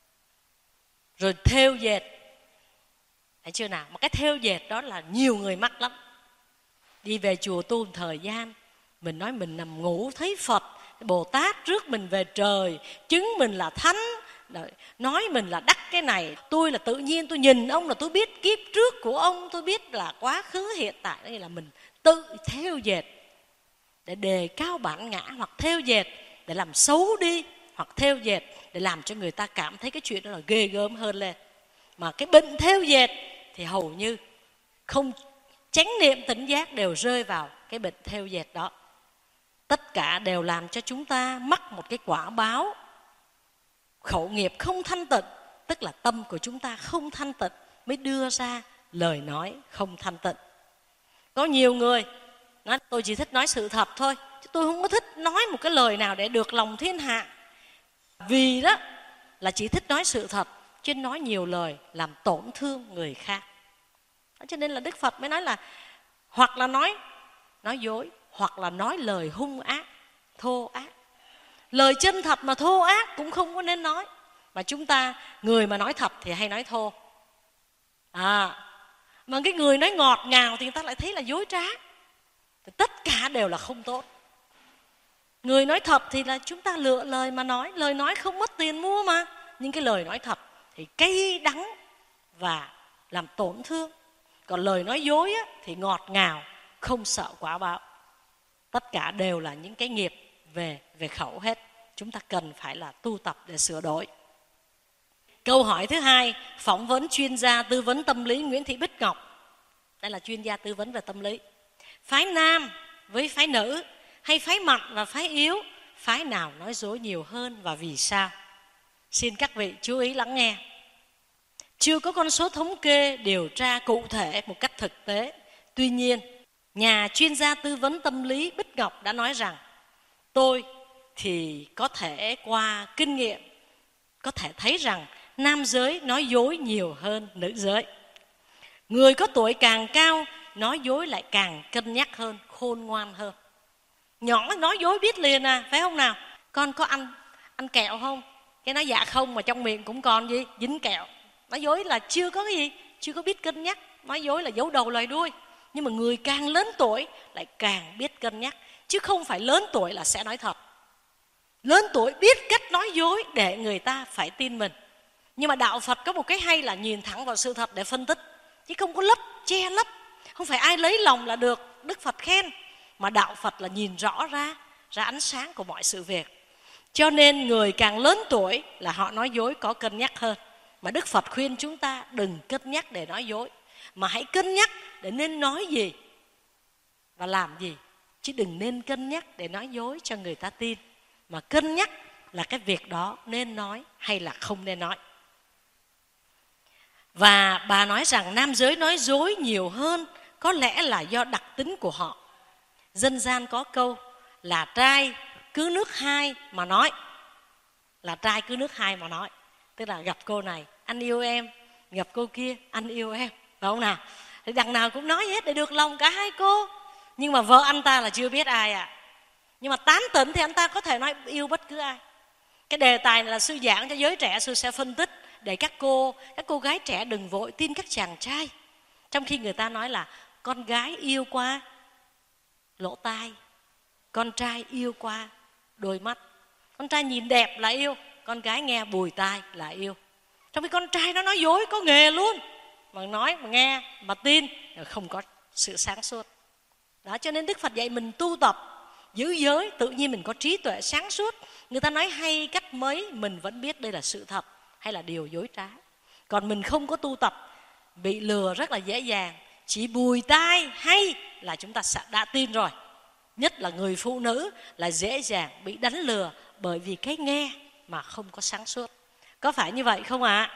Rồi thêu dệt. Thấy chưa nào? Mà cái thêu dệt đó là nhiều người mắc lắm. Đi về chùa tu một thời gian, mình nói mình nằm ngủ thấy Phật, Bồ Tát rước mình về trời, chứng mình là thánh, nói mình là đắc cái này. Tôi là tự nhiên, tôi nhìn ông là tôi biết kiếp trước của ông, tôi biết là quá khứ hiện tại. Đây là mình tự thêu dệt để đề cao bản ngã, hoặc thêu dệt để làm xấu đi, hoặc thêu dệt để làm cho người ta cảm thấy cái chuyện đó là ghê gớm hơn lên. Mà cái bệnh thêu dệt thì hầu như không chánh niệm tỉnh giác đều rơi vào cái bệnh thêu dệt đó. Tất cả đều làm cho chúng ta mắc một cái quả báo khẩu nghiệp không thanh tịnh, tức là tâm của chúng ta không thanh tịnh mới đưa ra lời nói không thanh tịnh. Có nhiều người nói tôi chỉ thích nói sự thật thôi, chứ tôi không có thích nói một cái lời nào để được lòng thiên hạ. Vì đó là chỉ thích nói sự thật, chứ nói nhiều lời làm tổn thương người khác. Cho nên là Đức Phật mới nói là hoặc là nói dối, hoặc là nói lời hung ác, thô ác. Lời chân thật mà thô ác cũng không có nên nói. Mà chúng ta, người mà nói thật thì hay nói thô. Mà cái người nói ngọt ngào thì người ta lại thấy là dối trá. Thì tất cả đều là không tốt. Người nói thật thì là chúng ta lựa lời mà nói. Lời nói không mất tiền mua mà. Nhưng cái lời nói thật thì cay đắng và làm tổn thương. Còn lời nói dối á, thì ngọt ngào, không sợ quả báo. Tất cả đều là những cái nghiệp về khẩu hết. Chúng ta cần phải là tu tập để sửa đổi. Câu hỏi thứ 2, phỏng vấn chuyên gia tư vấn tâm lý Nguyễn Thị Bích Ngọc. Đây là chuyên gia tư vấn về tâm lý. Phái nam với phái nữ, hay phái mạnh và phái yếu, phái nào nói dối nhiều hơn và vì sao? Xin các vị chú ý lắng nghe. Chưa có con số thống kê điều tra cụ thể một cách thực tế. Tuy nhiên, nhà chuyên gia tư vấn tâm lý Bích Ngọc đã nói rằng tôi thì có thể qua kinh nghiệm có thể thấy rằng nam giới nói dối nhiều hơn nữ giới. Người có tuổi càng cao nói dối lại càng cân nhắc hơn, khôn ngoan hơn. Nhỏ nói dối biết liền à, phải không nào? Con có ăn kẹo không? Cái nói dạ không, mà trong miệng cũng còn gì? Dính kẹo. Nói dối là chưa có cái gì, chưa có biết cân nhắc. Nói dối là giấu đầu lời đuôi. Nhưng mà người càng lớn tuổi lại càng biết cân nhắc. Chứ không phải lớn tuổi là sẽ nói thật. Lớn tuổi biết cách nói dối để người ta phải tin mình. Nhưng mà đạo Phật có một cái hay là nhìn thẳng vào sự thật để phân tích, chứ không có lấp, che lấp. Không phải ai lấy lòng là được Đức Phật khen. Mà đạo Phật là nhìn rõ ra ánh sáng của mọi sự việc. Cho nên người càng lớn tuổi là họ nói dối có cân nhắc hơn. Mà Đức Phật khuyên chúng ta đừng cân nhắc để nói dối, mà hãy cân nhắc để nên nói gì và làm gì. Chứ đừng nên cân nhắc để nói dối cho người ta tin, mà cân nhắc là cái việc đó nên nói hay là không nên nói. Và bà nói rằng nam giới nói dối nhiều hơn có lẽ là do đặc tính của họ. Dân gian có câu là trai cứ nước hai mà nói. Là trai cứ nước hai mà nói. Tức là gặp cô này anh yêu em, gặp cô kia anh yêu em, phải không nào? Thì đằng nào cũng nói hết để được lòng cả hai cô. Nhưng mà vợ anh ta là chưa biết ai à. Nhưng mà tán tỉnh thì anh ta có thể nói yêu bất cứ ai. Cái đề tài này là sư giảng cho giới trẻ, sư sẽ phân tích để các cô gái trẻ đừng vội tin các chàng trai. Trong khi người ta nói là con gái yêu qua lỗ tai, con trai yêu qua đôi mắt. Con trai nhìn đẹp là yêu, con gái nghe bùi tai là yêu. Trong khi con trai nó nói dối có nghề luôn, mà nói mà nghe mà tin không có sự sáng suốt. Đó, cho nên Đức Phật dạy mình tu tập giữ giới, tự nhiên mình có trí tuệ sáng suốt. Người ta nói hay cách mấy mình vẫn biết đây là sự thật hay là điều dối trá. Còn mình không có tu tập, bị lừa rất là dễ dàng. Chỉ bùi tai hay là chúng ta đã tin rồi. Nhất là người phụ nữ là dễ dàng bị đánh lừa bởi vì cái nghe mà không có sáng suốt. Có phải như vậy không ạ?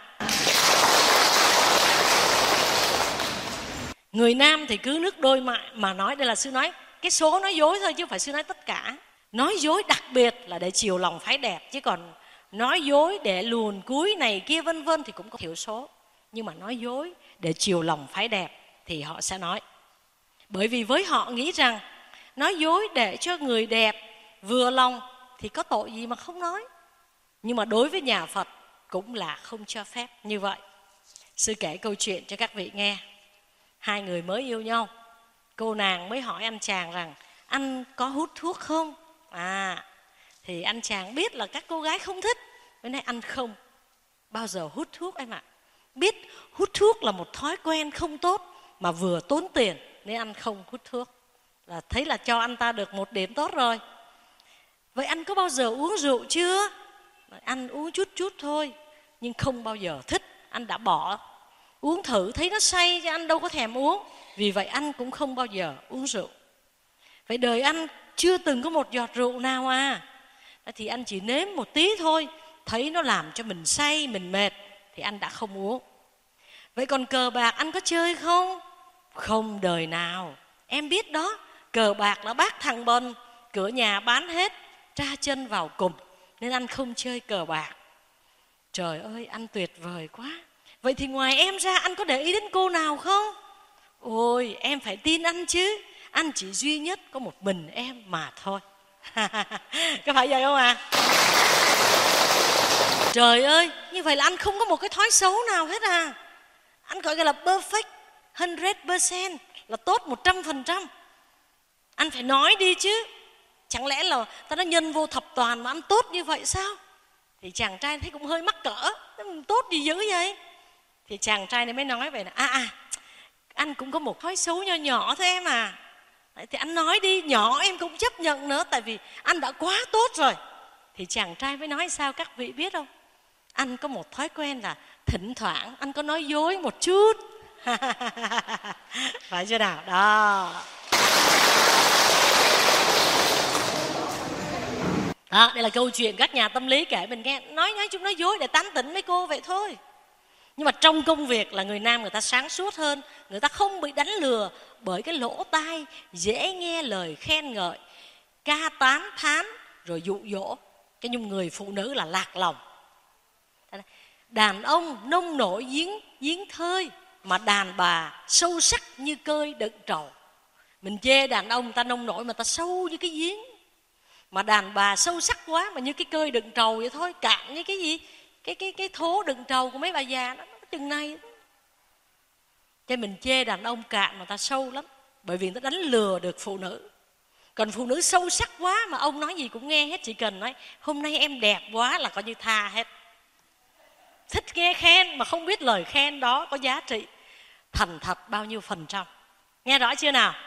Người nam thì cứ nước đôi mà nói. Đây là sư nói cái số nói dối thôi chứ không phải sư nói tất cả. Nói dối đặc biệt là để chiều lòng phái đẹp, chứ còn nói dối để luồn cúi này kia vân vân thì cũng có thiểu số. Nhưng mà nói dối để chiều lòng phái đẹp thì họ sẽ nói. Bởi vì với họ nghĩ rằng nói dối để cho người đẹp vừa lòng thì có tội gì mà không nói. Nhưng mà đối với nhà Phật cũng là không cho phép như vậy. Sư kể câu chuyện cho các vị nghe. Hai người mới yêu nhau, cô nàng mới hỏi anh chàng rằng anh có hút thuốc không? Thì anh chàng biết là các cô gái không thích, nên nói anh không bao giờ hút thuốc em ạ. Biết hút thuốc là một thói quen không tốt mà vừa tốn tiền nên anh không hút thuốc. Là thấy là cho anh ta được một điểm tốt rồi. Vậy anh có bao giờ uống rượu chưa? Anh uống chút chút thôi, nhưng không bao giờ thích. Anh đã bỏ uống thử thấy nó say chứ anh đâu có thèm uống. Vì vậy anh cũng không bao giờ uống rượu. Vậy đời anh chưa từng có một giọt rượu nào thì anh chỉ nếm một tí thôi, thấy nó làm cho mình say, mình mệt thì anh đã không uống. Vậy còn cờ bạc anh có chơi không? Không đời nào. Em biết đó, cờ bạc là bác thằng bần, cửa nhà bán hết, tra chân vào cùng, nên anh không chơi cờ bạc. Trời ơi, anh tuyệt vời quá. Vậy thì ngoài em ra anh có để ý đến cô nào không? Ôi, em phải tin anh chứ. Anh chỉ duy nhất có một mình em mà thôi. Có phải vậy không ạ? Trời ơi, như vậy là anh không có một cái thói xấu nào hết Anh gọi là perfect, 100%, là tốt 100%. Anh phải nói đi chứ. Chẳng lẽ là ta nói nhân vô thập toàn mà anh tốt như vậy sao? Thì chàng trai thấy cũng hơi mắc cỡ. Tốt gì dữ vậy? Thì chàng trai này mới nói vậy là anh cũng có một thói xấu nho nhỏ thôi em Đấy, thì anh nói đi, nhỏ em cũng chấp nhận nữa, tại vì anh đã quá tốt rồi. Thì chàng trai mới nói sao các vị biết không? Anh có một thói quen là thỉnh thoảng anh có nói dối một chút. Phải chưa nào? Đó. Đó, đây là câu chuyện các nhà tâm lý kể mình nghe. Nói chung nói dối để tán tỉnh mấy cô vậy thôi. Nhưng mà trong công việc là người nam người ta sáng suốt hơn. Người ta không bị đánh lừa bởi cái lỗ tai dễ nghe lời khen ngợi, ca tán thán rồi dụ dỗ. Cái nhung người phụ nữ là lạc lòng. Đàn ông nông nổi giếng thơi, mà đàn bà sâu sắc như cơi đựng trầu. Mình chê đàn ông ta nông nổi mà ta sâu như cái giếng, mà đàn bà sâu sắc quá mà như cái cơi đựng trầu vậy thôi, cạn như cái gì, cái thố đựng trầu của mấy bà già đó, nó chừng này. Cho mình chê đàn ông cạn mà ta sâu lắm, bởi vì nó đánh lừa được phụ nữ. Còn phụ nữ sâu sắc quá mà ông nói gì cũng nghe hết, chỉ cần nói hôm nay em đẹp quá là coi như tha hết. Thích nghe khen mà không biết lời khen đó có giá trị thành thật bao nhiêu %. Nghe rõ chưa nào?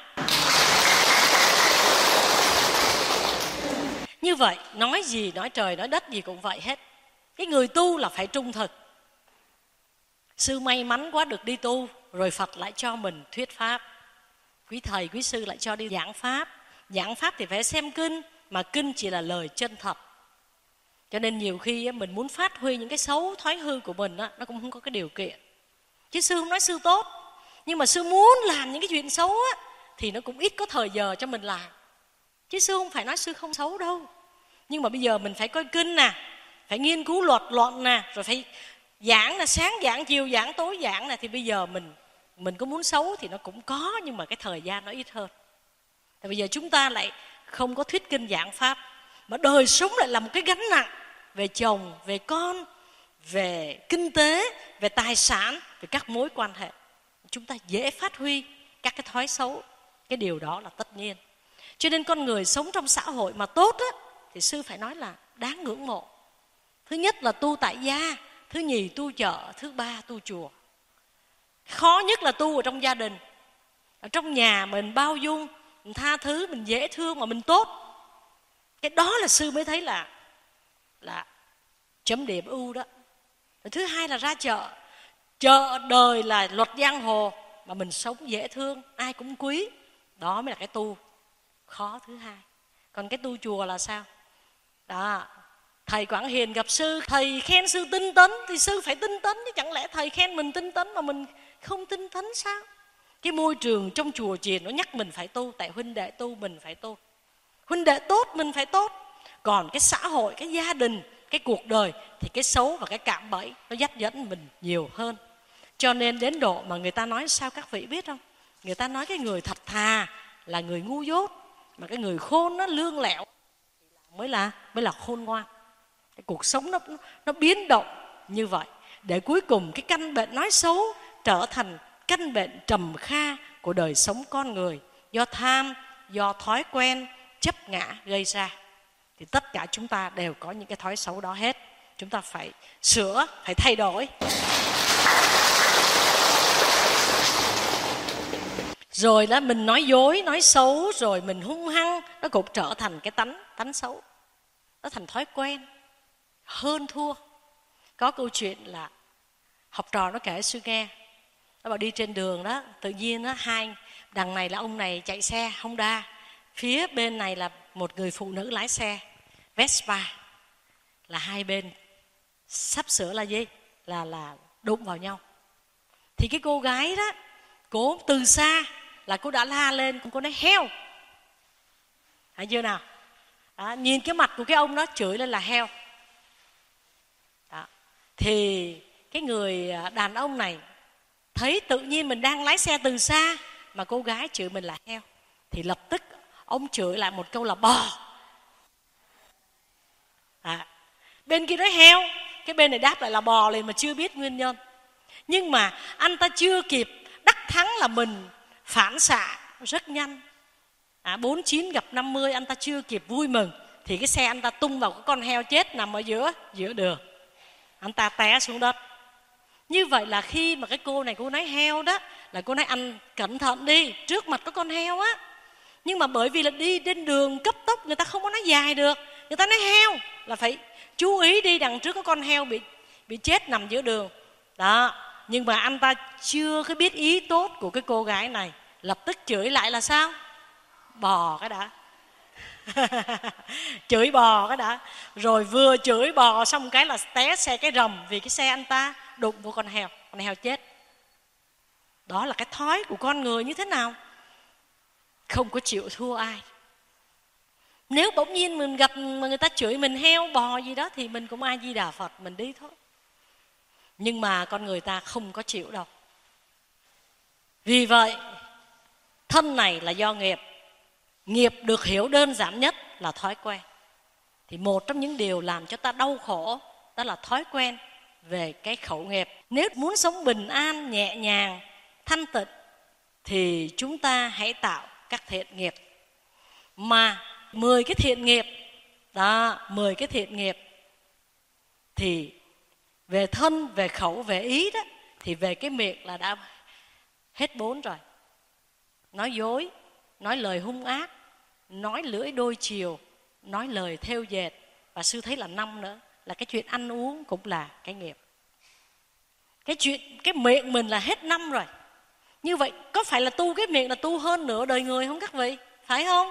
Như vậy, nói gì, nói trời, nói đất gì cũng vậy hết. Cái người tu là phải trung thực. Sư may mắn quá được đi tu, rồi Phật lại cho mình thuyết pháp. Quý thầy, quý sư lại cho đi giảng pháp. Giảng pháp thì phải xem kinh, mà kinh chỉ là lời chân thật. Cho nên nhiều khi mình muốn phát huy những cái xấu thói hư của mình, nó cũng không có cái điều kiện. Chứ sư không nói sư tốt, nhưng mà sư muốn làm những cái chuyện xấu thì nó cũng ít có thời giờ cho mình làm. Chứ sư không phải nói sư không xấu đâu. Nhưng mà bây giờ mình phải coi kinh phải nghiên cứu luật luận rồi phải giảng sáng giảng, chiều giảng, tối giảng thì bây giờ mình có muốn xấu thì nó cũng có, nhưng mà cái thời gian nó ít hơn. Thì bây giờ chúng ta lại không có thuyết kinh giảng pháp, mà đời sống lại là một cái gánh nặng về chồng, về con, về kinh tế, về tài sản, về các mối quan hệ. Chúng ta dễ phát huy các cái thói xấu. Cái điều đó là tất nhiên. Cho nên con người sống trong xã hội mà tốt thì sư phải nói là đáng ngưỡng mộ. Thứ nhất là tu tại gia, thứ nhì tu chợ, thứ ba tu chùa. Khó nhất là tu ở trong gia đình. Ở trong nhà mình bao dung, mình tha thứ, mình dễ thương mà mình tốt. Cái đó là sư mới thấy là chấm điểm ưu đó. Thứ hai là ra chợ. Chợ đời là luật giang hồ, mà mình sống dễ thương, ai cũng quý. Đó mới là cái tu khó thứ hai. Còn cái tu chùa là sao? Đó, thầy Quảng Hiền gặp sư, thầy khen sư tinh tấn thì sư phải tinh tấn, chứ chẳng lẽ thầy khen mình tinh tấn mà mình không tinh tấn sao? Cái môi trường trong chùa chiền nó nhắc mình phải tu, tại huynh đệ tu mình phải tu. Huynh đệ tốt mình phải tốt. Còn cái xã hội, cái gia đình, cái cuộc đời thì cái xấu và cái cạm bẫy nó dắt dẫn mình nhiều hơn. Cho nên đến độ mà người ta nói sao các vị biết không? Người ta nói cái người thật thà là người ngu dốt, mà cái người khôn nó lương lẹo mới là khôn ngoan. Cái cuộc sống nó biến động như vậy, để cuối cùng cái căn bệnh nói xấu trở thành căn bệnh trầm kha của đời sống con người, do tham, do thói quen, chấp ngã gây ra. Thì tất cả chúng ta đều có những cái thói xấu đó hết. Chúng ta phải sửa, phải thay đổi. Rồi đó mình nói dối, nói xấu, rồi mình hung hăng, nó cũng trở thành cái tánh xấu. Nó thành thói quen, hơn thua. Có câu chuyện là học trò nó kể sư nghe. Nó bảo đi trên đường đó, tự nhiên đó, hai đằng này là ông này chạy xe Honda, phía bên này là một người phụ nữ lái xe Vespa, là hai bên sắp sửa là gì? Là đụng vào nhau. Thì cái cô gái đó, cô từ xa là cô đã la lên, cô nói heo. Thấy chưa nào? Đó, nhìn cái mặt của cái ông đó chửi lên là heo. Đó. Thì cái người đàn ông này thấy tự nhiên mình đang lái xe từ xa mà cô gái chửi mình là heo, thì lập tức ông chửi lại một câu là bò. Bên kia nói heo, cái bên này đáp lại là bò liền mà chưa biết nguyên nhân. Nhưng mà anh ta chưa kịp đắc thắng là mình phản xạ rất nhanh. 49 gặp 50, anh ta chưa kịp vui mừng thì cái xe anh ta tung vào cái con heo chết nằm ở giữa đường. Anh ta té xuống đất. Như vậy là khi mà cái cô này cô nói heo đó, là cô nói anh cẩn thận đi, trước mặt có con heo á. Nhưng mà bởi vì là đi trên đường cấp tốc, người ta không có nói dài được, người ta nói heo là phải chú ý đi, đằng trước có con heo bị chết nằm giữa đường đó. Nhưng mà anh ta chưa có biết ý tốt của cái cô gái này, lập tức chửi lại là sao? Bò cái đã. Chửi bò cái đã. Rồi vừa chửi bò xong cái là té xe cái rầm, vì cái xe anh ta đụng vô con heo chết. Đó là cái thói của con người như thế nào? Không có chịu thua ai. Nếu bỗng nhiên mình gặp mà người ta chửi mình heo bò gì đó thì mình cũng A Di Đà Phật, mình đi thôi. Nhưng mà con người ta không có chịu đâu. Vì vậy thân này là do nghiệp. Nghiệp được hiểu đơn giản nhất là thói quen. Thì một trong những điều làm cho ta đau khổ đó là thói quen về cái khẩu nghiệp. Nếu muốn sống bình an, nhẹ nhàng, thanh tịnh thì chúng ta hãy tạo các thiện nghiệp. Mà 10 cái thiện nghiệp đó, 10 cái thiện nghiệp thì về thân, về khẩu, về ý đó, thì về cái miệng là đã hết 4 rồi. Nói dối, nói lời hung ác, nói lưỡi đôi chiều, nói lời thêu dệt, và sư thấy là 5 nữa, là cái chuyện ăn uống cũng là cái nghiệp. Cái miệng mình là hết 5 rồi. Như vậy có phải là tu cái miệng là tu hơn nửa đời người không các vị? Phải không?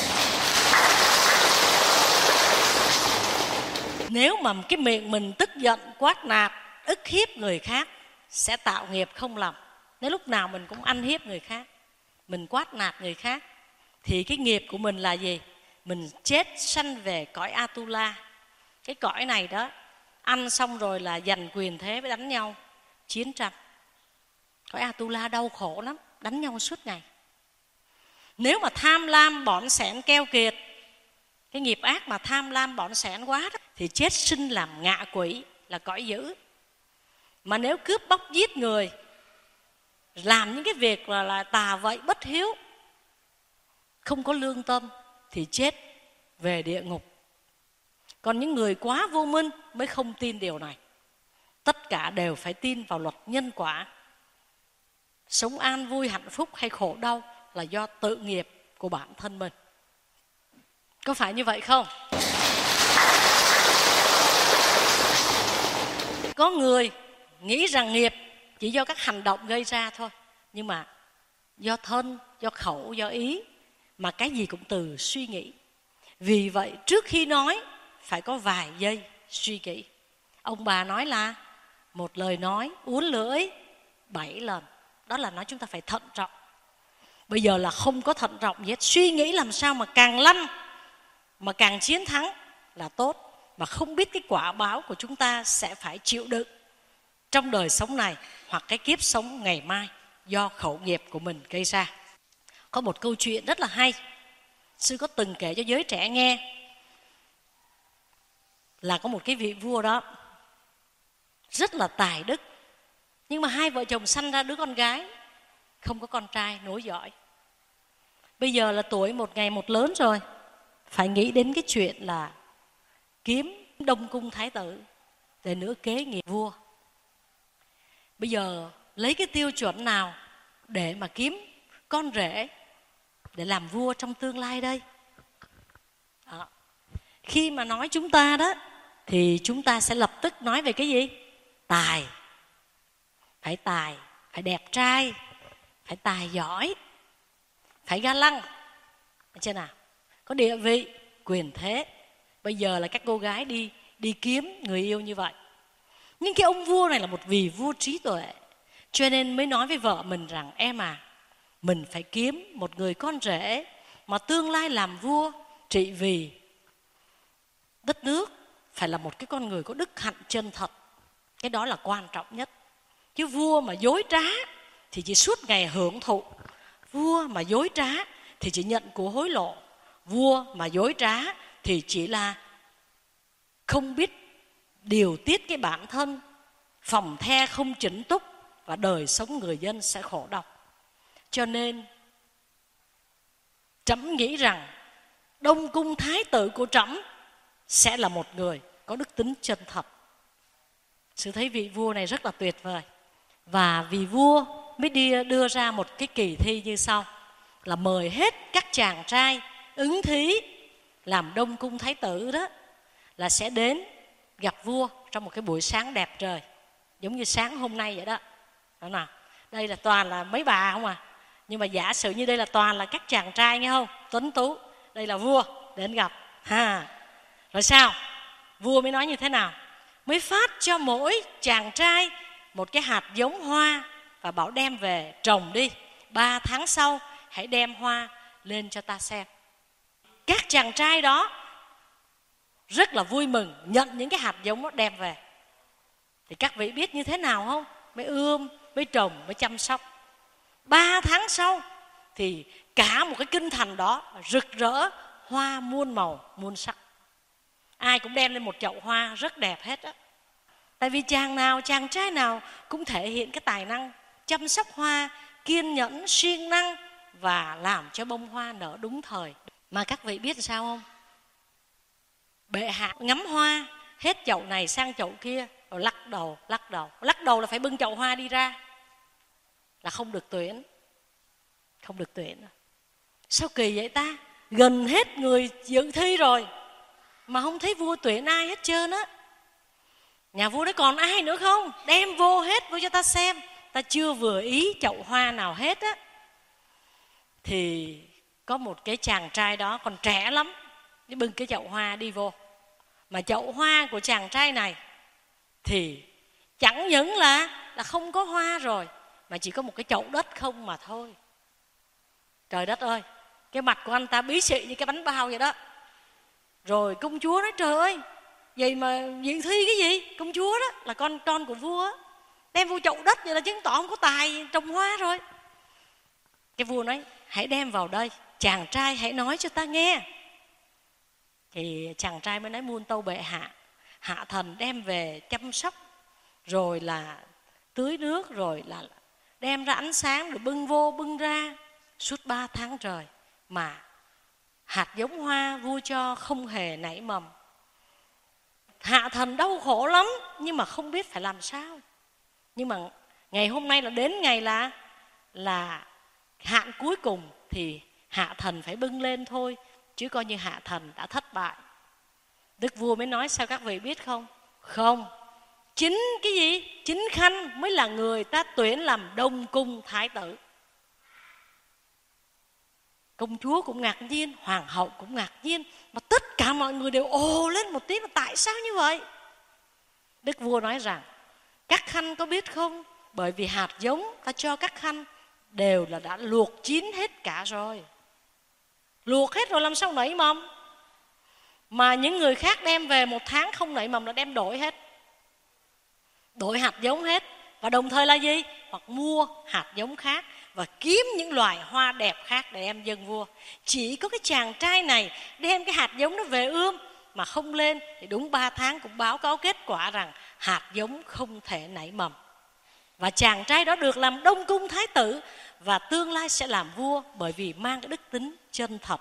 Nếu mà cái miệng mình tức giận, quát nạt, ức hiếp người khác sẽ tạo nghiệp không lành. Nếu lúc nào mình cũng ăn hiếp người khác, mình quát nạt người khác, thì cái nghiệp của mình là gì? Mình chết sanh về cõi Atula. Cái cõi này đó, ăn xong rồi là giành quyền thế với đánh nhau, chiến tranh. Cõi Atula đau khổ lắm, đánh nhau suốt ngày. Nếu mà tham lam bỏn sẻn keo kiệt, cái nghiệp ác mà tham lam bỏn sẻn quá đó, thì chết sinh làm ngạ quỷ, là cõi dữ. Mà nếu cướp bóc giết người, làm những cái việc là tà vậy, bất hiếu, không có lương tâm, thì chết về địa ngục. Còn những người quá vô minh mới không tin điều này. Tất cả đều phải tin vào luật nhân quả. Sống an vui, hạnh phúc hay khổ đau là do tự nghiệp của bản thân mình. Có phải như vậy không? Có người nghĩ rằng nghiệp chỉ do các hành động gây ra thôi. Nhưng mà do thân, do khẩu, do ý, mà cái gì cũng từ suy nghĩ. Vì vậy trước khi nói phải có vài giây suy nghĩ. Ông bà nói là một lời nói uốn lưỡi 7 lần. Đó là nói chúng ta phải thận trọng. Bây giờ là không có thận trọng gì hết. Suy nghĩ làm sao mà càng lăn, mà càng chiến thắng là tốt. Mà không biết cái quả báo của chúng ta sẽ phải chịu đựng trong đời sống này hoặc cái kiếp sống ngày mai do khẩu nghiệp của mình gây ra. Có một câu chuyện rất là hay, sư có từng kể cho giới trẻ nghe, là có một cái vị vua đó rất là tài đức, nhưng mà hai vợ chồng sanh ra đứa con gái, không có con trai nối dõi. Bây giờ là tuổi một ngày một lớn rồi, phải nghĩ đến cái chuyện là kiếm Đông Cung thái tử để nữa kế nghiệp vua. Bây giờ lấy cái tiêu chuẩn nào để mà kiếm con rể để làm vua trong tương lai đây? Khi mà nói chúng ta đó thì chúng ta sẽ lập tức nói về cái gì? Tài. Phải đẹp trai, phải tài giỏi, phải ga lăng, thấy chưa nào? Có địa vị, quyền thế. Bây giờ là các cô gái đi kiếm người yêu như vậy. Nhưng cái ông vua này là một vị vua trí tuệ, cho nên mới nói với vợ mình rằng: em à, mình phải kiếm một người con rể mà tương lai làm vua trị vì đất nước, phải là một cái con người có đức hạnh chân thật. Cái đó là quan trọng nhất. Chứ vua mà dối trá thì chỉ suốt ngày hưởng thụ. Vua mà dối trá thì chỉ nhận của hối lộ. Vua mà dối trá thì chỉ là không biết điều tiết cái bản thân, phòng the không chỉnh túc, và đời sống người dân sẽ khổ đau. Cho nên trẫm nghĩ rằng Đông Cung thái tử của trẫm sẽ là một người có đức tính chân thật. Sư thấy vị vua này rất là tuyệt vời. Và vị vua mới đưa ra một cái kỳ thi như sau, là mời hết các chàng trai ứng thí làm Đông Cung thái tử đó, là sẽ đến gặp vua trong một cái buổi sáng đẹp trời, giống như sáng hôm nay vậy đó. Đó nào, đây là toàn là mấy bà không à, nhưng mà giả sử như đây là toàn là các chàng trai nghe không, tuấn tú. Đây là vua đến gặp ha. Rồi sao? Vua mới nói như thế nào? Mới phát cho mỗi chàng trai một cái hạt giống hoa và bảo đem về trồng đi. 3 tháng sau hãy đem hoa lên cho ta xem. Các chàng trai đó rất là vui mừng nhận những cái hạt giống đó đem về. Thì các vị biết như thế nào không? Mới ươm, mới trồng, mới chăm sóc. 3 tháng sau thì cả một cái kinh thành đó rực rỡ hoa muôn màu, muôn sắc. Ai cũng đem lên một chậu hoa rất đẹp hết á. Tại vì chàng trai nào cũng thể hiện cái tài năng chăm sóc hoa, kiên nhẫn, siêng năng và làm cho bông hoa nở đúng thời. Mà các vị biết sao không? Bệ hạ ngắm hoa, hết chậu này sang chậu kia, rồi lắc đầu là phải bưng chậu hoa đi ra, là không được tuyển. Không được tuyển. Sao kỳ vậy ta? Gần hết người dự thi rồi mà không thấy vua tuyển ai hết trơn á. Nhà vua đấy còn ai nữa không? Đem vô hết vô cho ta xem. Ta chưa vừa ý chậu hoa nào hết á. Thì có một cái chàng trai đó còn trẻ lắm, đi bưng cái chậu hoa đi vô. Mà chậu hoa của chàng trai này thì chẳng những là không có hoa rồi, mà chỉ có một cái chậu đất không mà thôi. Trời đất ơi, cái mặt của anh ta bí xị như cái bánh bao vậy đó. Rồi công chúa nói: trời ơi, vậy mà dự thi cái gì? Công chúa đó là con của vua, đem vô chậu đất vậy là chứng tỏ không có tài trồng hoa rồi. Cái vua nói: hãy đem vào đây, chàng trai hãy nói cho ta nghe. Thì chàng trai mới nói: muôn tâu bệ hạ, hạ thần đem về chăm sóc, rồi là tưới nước, rồi là đem ra ánh sáng, rồi bưng vô bưng ra suốt 3 tháng trời mà hạt giống hoa vua cho không hề nảy mầm. hạ thần đau khổ lắm, nhưng mà không biết phải làm sao. Nhưng mà ngày hôm nay là đến ngày là hạn cuối cùng, thì hạ thần phải bưng lên thôi, chứ coi như hạ thần đã thất bại. Đức vua mới nói sao các vị biết không? Không, chính cái gì? Chính Khanh mới là người ta tuyển làm đông cung thái tử. Công chúa cũng ngạc nhiên, hoàng hậu cũng ngạc nhiên, mà tất cả mọi người đều ồ lên một tiếng là tại sao như vậy? Đức vua nói rằng các khanh có biết không, bởi vì hạt giống ta cho các khanh đều là đã luộc chín hết cả rồi. Luộc hết rồi làm sao nảy mầm? Mà những người khác đem về 1 tháng không nảy mầm là đem đổi hết, đổi hạt giống hết. Và đồng thời là gì? Hoặc mua hạt giống khác và kiếm những loài hoa đẹp khác để đem dâng vua. Chỉ có cái chàng trai này đem cái hạt giống nó về ươm mà không lên, thì đúng 3 tháng cũng báo cáo kết quả rằng hạt giống không thể nảy mầm. Và chàng trai đó được làm đông cung thái tử và tương lai sẽ làm vua, bởi vì mang cái đức tính chân thật.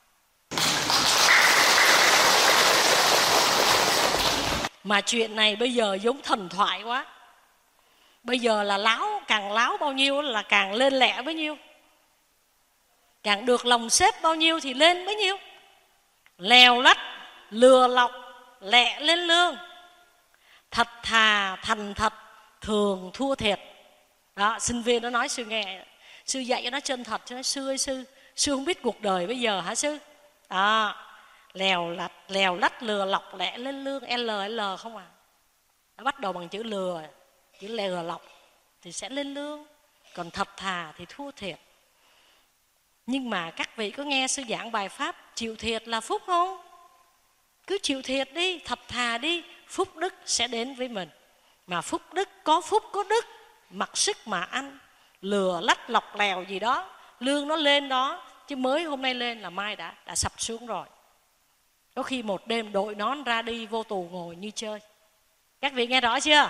Mà chuyện này bây giờ giống thần thoại quá. Bây giờ là láo, càng láo bao nhiêu là càng lên lẹ bấy nhiêu, càng được lòng xếp bao nhiêu thì lên bấy nhiêu. Lèo lắt, lừa lọc, lẹ lên lương, thật thà, thành thật, thường thua thiệt. Đó, sinh viên nó nói sư nghe, sư dạy cho nó chân thật, cho nó sư ơi sư không biết cuộc đời bây giờ hả sư? Đó, lèo lắt, lừa lọc, lẹ lên lương, L không à. Nó bắt đầu bằng chữ lừa, chữ lừa lọc thì sẽ lên lương, còn thật thà thì thua thiệt. Nhưng mà các vị có nghe sư giảng bài pháp chịu thiệt là phúc không? Cứ chịu thiệt đi, thật thà đi, phúc đức sẽ đến với mình. Mà phúc đức, có phúc có đức, mặc sức mà ăn. Lừa lách lọc lèo gì đó, lương nó lên đó, chứ mới hôm nay lên là mai đã sập xuống rồi. Có khi một đêm đội nón ra đi vô tù ngồi như chơi. Các vị nghe rõ chưa?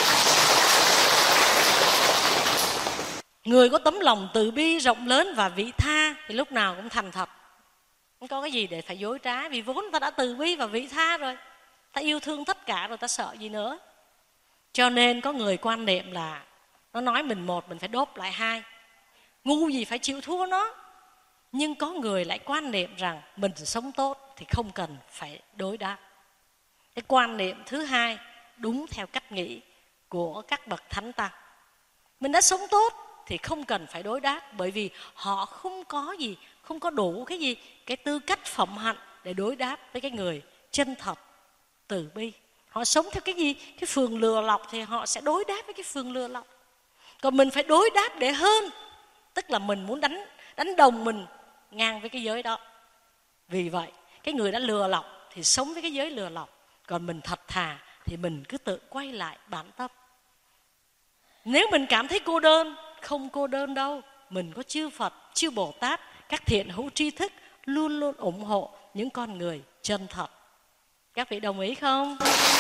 Người có tấm lòng từ bi rộng lớn và vị tha thì lúc nào cũng thành thật, không có cái gì để phải dối trá, vì vốn ta đã từ bi và vị tha rồi, ta yêu thương tất cả rồi, ta sợ gì nữa. Cho nên có người quan niệm là nó nói mình một, mình phải đốp lại 2. Ngu gì phải chịu thua nó. Nhưng có người lại quan niệm rằng mình sống tốt thì không cần phải đối đáp. Cái quan niệm thứ hai đúng theo cách nghĩ của các bậc thánh tăng. Mình đã sống tốt thì không cần phải đối đáp, bởi vì họ không có gì, không có đủ cái gì, cái tư cách phẩm hạnh để đối đáp với cái người chân thật, từ bi. Họ sống theo cái gì? Cái phường lừa lọc thì họ sẽ đối đáp với cái phường lừa lọc. Còn mình phải đối đáp để hơn, tức là mình muốn đánh đồng mình ngang với cái giới đó. Vì vậy cái người đã lừa lọc thì sống với cái giới lừa lọc, còn mình thật thà thì mình cứ tự quay lại bản tâm. Nếu mình cảm thấy cô đơn, không cô đơn đâu. Mình có chư Phật, chư Bồ Tát, các thiện hữu tri thức luôn luôn ủng hộ những con người chân thật. Các vị đồng ý không?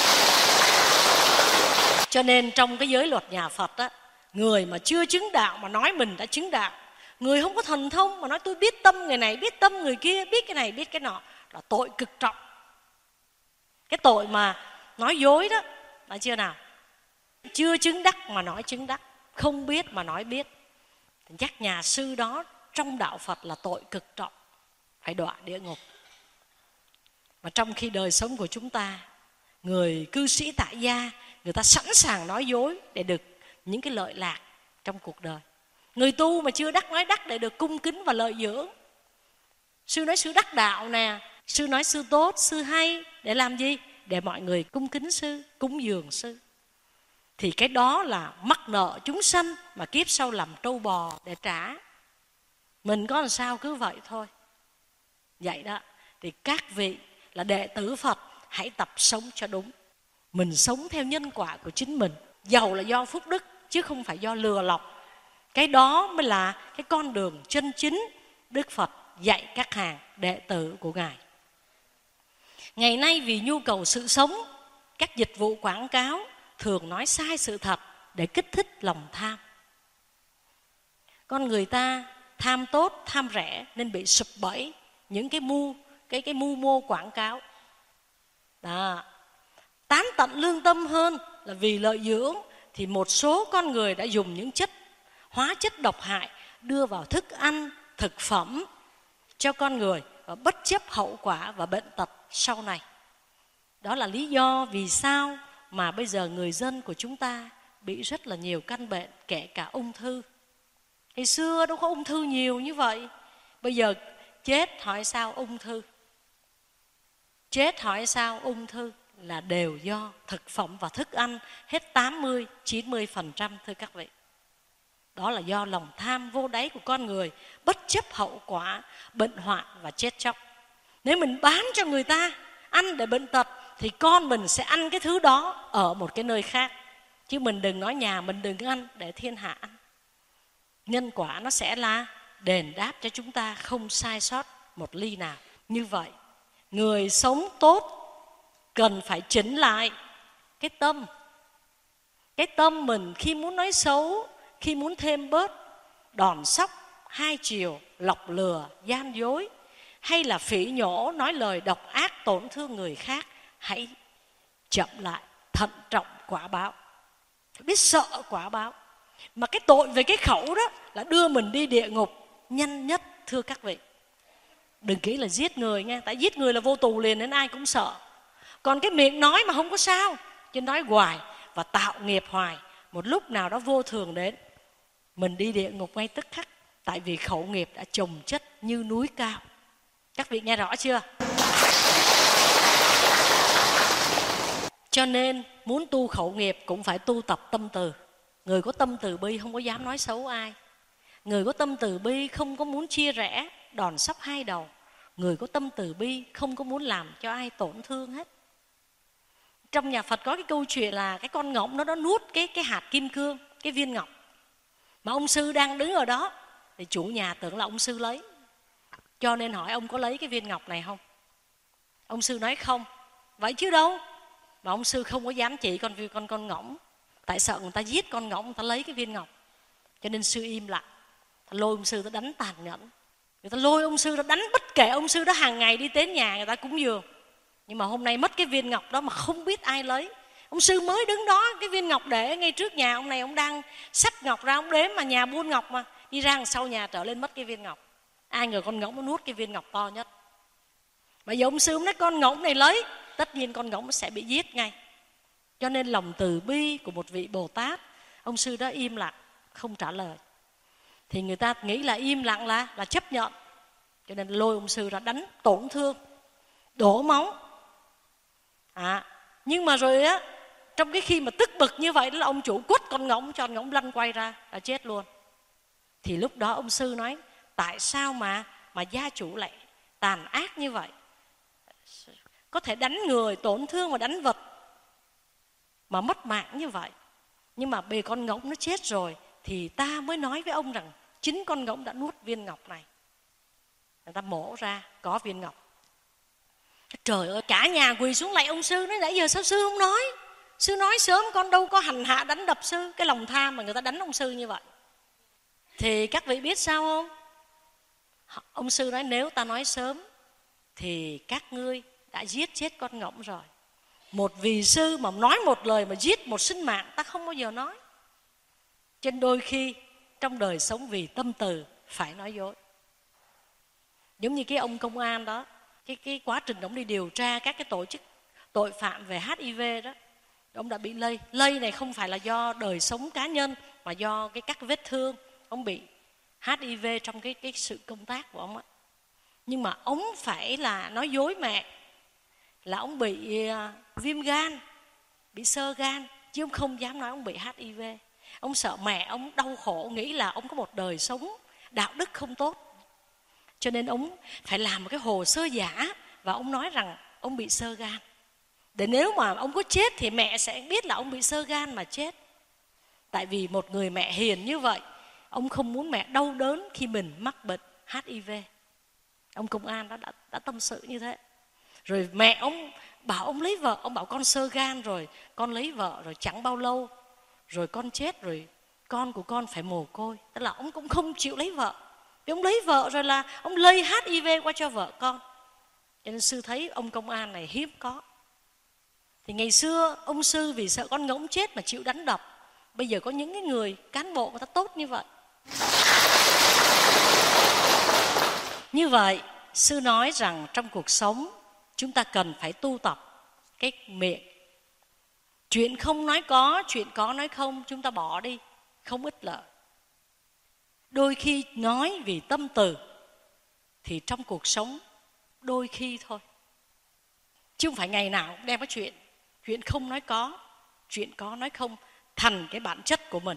Cho nên trong cái giới luật nhà Phật á, người mà chưa chứng đạo mà nói mình đã chứng đạo, người không có thần thông mà nói tôi biết tâm người này, biết tâm người kia, biết cái này, biết cái nọ, là tội cực trọng. Cái tội mà nói dối đó là chưa nào? Chưa chứng đắc mà nói chứng đắc, không biết mà nói biết, thì chắc nhà sư đó trong đạo Phật là tội cực trọng, phải đọa địa ngục. Mà trong khi đời sống của chúng ta, người cư sĩ tại gia, người ta sẵn sàng nói dối để được những cái lợi lạc trong cuộc đời. Người tu mà chưa đắc nói đắc để được cung kính và lợi dưỡng. Sư nói sư đắc đạo nè, sư nói sư tốt, sư hay, để làm gì? Để mọi người cung kính sư, cúng dường sư. Thì cái đó là mắc nợ chúng sanh mà kiếp sau làm trâu bò để trả. Mình có làm sao cứ vậy thôi. Vậy đó, thì các vị là đệ tử Phật hãy tập sống cho đúng. Mình sống theo nhân quả của chính mình, giàu là do phúc đức chứ không phải do lừa lọc. Cái đó mới là cái con đường chân chính Đức Phật dạy các hàng đệ tử của Ngài. Ngày nay vì nhu cầu sự sống, các dịch vụ quảng cáo thường nói sai sự thật để kích thích lòng tham. Con người ta tham tốt, tham rẻ nên bị sụp bẫy những cái mưu mô quảng cáo. Đó. Tán tận lương tâm hơn là vì lợi dưỡng thì một số con người đã dùng những hóa chất độc hại đưa vào thức ăn, thực phẩm cho con người và bất chấp hậu quả và bệnh tật sau này. Đó là lý do vì sao mà bây giờ người dân của chúng ta bị rất là nhiều căn bệnh, kể cả ung thư. Ngày xưa đâu có ung thư nhiều như vậy. Bây giờ chết hỏi sao ung thư. Chết hỏi sao ung thư là đều do thực phẩm và thức ăn, hết 80-90% thưa các vị. Đó là do lòng tham vô đáy của con người, bất chấp hậu quả, bệnh hoạn và chết chóc. Nếu mình bán cho người ta ăn để bệnh tật thì con mình sẽ ăn cái thứ đó ở một cái nơi khác. Chứ mình đừng nói nhà mình đừng ăn để thiên hạ ăn. Nhân quả nó sẽ là đền đáp cho chúng ta không sai sót một ly nào. Như vậy, người sống tốt cần phải chỉnh lại cái tâm. Cái tâm mình khi muốn nói xấu, khi muốn thêm bớt, đòn sóc, hai chiều, lọc lừa, gian dối, hay là phỉ nhổ, nói lời độc ác tổn thương người khác, hãy chậm lại, thận trọng quả báo. Biết sợ quả báo. Mà cái tội về cái khẩu đó là đưa mình đi địa ngục nhanh nhất thưa các vị. Đừng nghĩ là giết người nghe, tại giết người là vô tù liền nên ai cũng sợ. Còn cái miệng nói mà không có sao, chứ nói hoài và tạo nghiệp hoài, một lúc nào đó vô thường đến, mình đi địa ngục ngay tức khắc. Tại vì khẩu nghiệp đã chồng chất như núi cao. Các vị nghe rõ chưa? Cho nên muốn tu khẩu nghiệp cũng phải tu tập tâm từ. Người có tâm từ bi không có dám nói xấu ai. Người có tâm từ bi không có muốn chia rẽ, đòn sóc hai đầu. Người có tâm từ bi không có muốn làm cho ai tổn thương hết. Trong nhà Phật có cái câu chuyện là cái con ngỗng nó nuốt cái hạt kim cương, cái viên ngọc. Mà ông sư đang đứng ở đó thì chủ nhà tưởng là ông sư lấy. Cho nên hỏi ông có lấy cái viên ngọc này không? Ông sư nói không. Vậy chứ đâu. Mà ông sư không có dám chỉ con ngỗng. Tại sợ người ta giết con ngỗng, người ta lấy cái viên ngọc. Cho nên sư im lặng. Ta lôi ông sư ta đánh tàn nhẫn. Người ta lôi ông sư ta đánh bất kể ông sư đó hàng ngày đi đến nhà người ta cúng dường. Nhưng mà hôm nay mất cái viên ngọc đó mà không biết ai lấy. Ông sư mới đứng đó, cái viên ngọc để ngay trước nhà ông này, ông đang xách ngọc ra, ông đếm mà nhà buôn ngọc mà. Đi ra đằng sau nhà trở lên mất cái viên ngọc. Ai ngờ con ngỗng nó nuốt cái viên ngọc to nhất. Mà giờ ông sư ông nói con ngỗng này lấy, tất nhiên con ngỗng sẽ bị giết ngay. Cho nên lòng từ bi của một vị Bồ Tát, ông sư đó im lặng, không trả lời. Thì người ta nghĩ là im lặng là chấp nhận. Cho nên lôi ông sư ra đánh tổn thương, đổ máu. Nhưng mà rồi á, trong cái khi mà tức bực như vậy đó là ông chủ quất con ngỗng cho con ngỗng lăn quay ra là chết luôn. Thì lúc đó ông sư nói tại sao mà gia chủ lại tàn ác như vậy, có thể đánh người tổn thương và đánh vật mà mất mạng như vậy. Nhưng mà bề con ngỗng nó chết rồi thì ta mới nói với ông rằng chính con ngỗng đã nuốt viên ngọc này. Người ta mổ ra có viên ngọc. Trời ơi, cả nhà quỳ xuống lạy ông sư. Nói nãy giờ sao sư không nói? Sư nói sớm con đâu có hành hạ đánh đập sư. Cái lòng tham mà người ta đánh ông sư như vậy. Thì các vị biết sao không? Ông sư nói nếu ta nói sớm thì các ngươi đã giết chết con ngỗng rồi. Một vị sư mà nói một lời mà giết một sinh mạng ta không bao giờ nói. Cho nên đôi khi trong đời sống vì tâm từ phải nói dối. Giống như cái ông công an đó, cái quá trình ông đi điều tra các cái tổ chức tội phạm về HIV đó, ông đã bị lây. Lây này không phải là do đời sống cá nhân mà do các vết thương. Ông bị HIV trong cái sự công tác của ông á. Nhưng mà ông phải là nói dối mẹ là ông bị viêm gan, bị xơ gan, chứ ông không dám nói ông bị HIV. Ông sợ mẹ ông đau khổ, nghĩ là ông có một đời sống đạo đức không tốt. Cho nên ông phải làm một cái hồ sơ giả và ông nói rằng ông bị xơ gan. Để nếu mà ông có chết thì mẹ sẽ biết là ông bị xơ gan mà chết. Tại vì một người mẹ hiền như vậy, ông không muốn mẹ đau đớn khi mình mắc bệnh HIV. Ông công an đó đã tâm sự như thế. Rồi mẹ ông bảo ông lấy vợ, ông bảo con xơ gan rồi, con lấy vợ rồi chẳng bao lâu, rồi con chết rồi con của con phải mồ côi. Tức là ông cũng không chịu lấy vợ. Vì ông lấy vợ rồi là ông lây HIV qua cho vợ con. Cho nên sư thấy ông công an này hiếm có. Thì ngày xưa ông sư vì sợ con ngỗng chết mà chịu đánh đập. Bây giờ có những cái người cán bộ người ta tốt như vậy. Như vậy, sư nói rằng trong cuộc sống chúng ta cần phải tu tập cái miệng. Chuyện không nói có, chuyện có nói không, chúng ta bỏ đi, không ích lợi. Đôi khi nói vì tâm từ, thì trong cuộc sống đôi khi thôi, chứ không phải ngày nào cũng đem cái chuyện không nói có, chuyện có nói không thành cái bản chất của mình.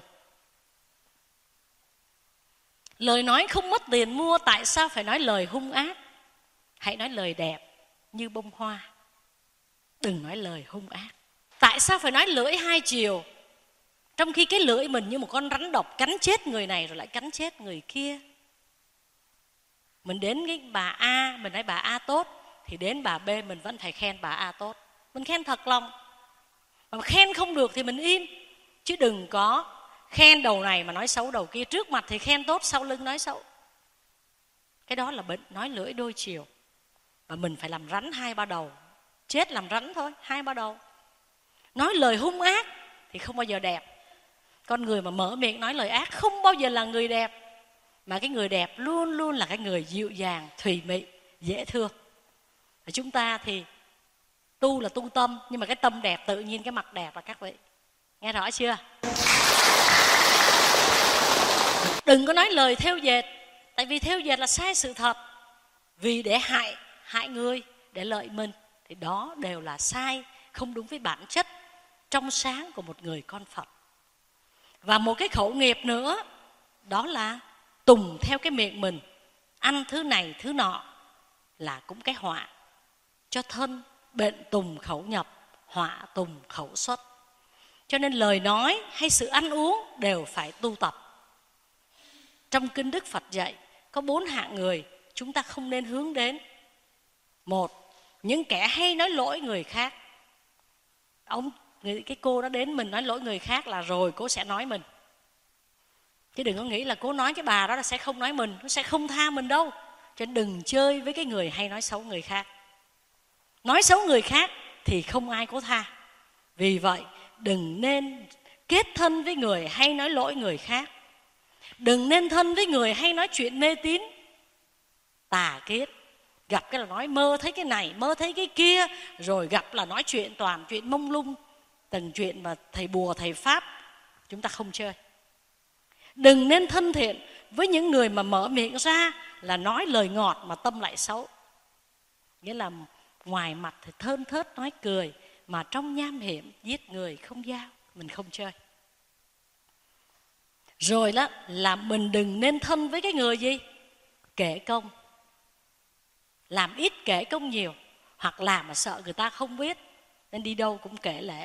Lời nói không mất tiền mua, tại sao phải nói lời hung ác? Hãy nói lời đẹp như bông hoa, đừng nói lời hung ác. Tại sao phải nói lưỡi hai chiều, trong khi cái lưỡi mình như một con rắn độc cắn chết người này rồi lại cắn chết người kia? Mình đến cái bà A, mình nói bà A tốt, thì đến bà B mình vẫn phải khen bà A tốt. Mình khen thật lòng. Mà khen không được thì mình im. Chứ đừng có khen đầu này mà nói xấu đầu kia. Trước mặt thì khen tốt, sau lưng nói xấu. Cái đó là bệnh nói lưỡi đôi chiều. Và mình phải làm rắn hai ba đầu. Chết làm rắn thôi, hai ba đầu. Nói lời hung ác thì không bao giờ đẹp. Con người mà mở miệng nói lời ác không bao giờ là người đẹp. Mà cái người đẹp luôn luôn là cái người dịu dàng, thùy mị, dễ thương. Và chúng ta thì tu là tu tâm, nhưng mà cái tâm đẹp tự nhiên cái mặt đẹp là các vị. Nghe rõ chưa? Đừng có nói lời thêu dệt, tại vì thêu dệt là sai sự thật. Vì để hại người, để lợi mình, thì đó đều là sai, không đúng với bản chất trong sáng của một người con Phật. Và một cái khẩu nghiệp nữa, đó là tùng theo cái miệng mình, ăn thứ này thứ nọ là cũng cái họa cho thân. Bệnh tùng khẩu nhập, họa tùng khẩu xuất. Cho nên lời nói hay sự ăn uống đều phải tu tập. Trong kinh Đức Phật dạy có 4 hạng người chúng ta không nên hướng đến. 1. Những kẻ hay nói lỗi người khác. Cái cô đó đến mình nói lỗi người khác là rồi cô sẽ nói mình. Chứ đừng có nghĩ là cô nói cái bà đó là sẽ không nói mình, nó sẽ không tha mình đâu. Cho nên đừng chơi với cái người hay nói xấu người khác. Nói xấu người khác thì không ai có tha. Vì vậy đừng nên kết thân với người hay nói lỗi người khác. Đừng nên thân với người hay nói chuyện mê tín tà kết. Gặp cái là nói mơ thấy cái này, mơ thấy cái kia. Rồi gặp là nói chuyện toàn chuyện mông lung, từng chuyện mà thầy bùa thầy pháp. Chúng ta không chơi. Đừng nên thân thiện với những người mà mở miệng ra là nói lời ngọt mà tâm lại xấu. Nghĩa là ngoài mặt thì thơn thớt nói cười, mà trong nham hiểm giết người không giao. Mình không chơi. Rồi đó là mình đừng nên thân với cái người gì? Kể công. Làm ít kể công nhiều. Hoặc làm mà sợ người ta không biết, nên đi đâu cũng kể lể.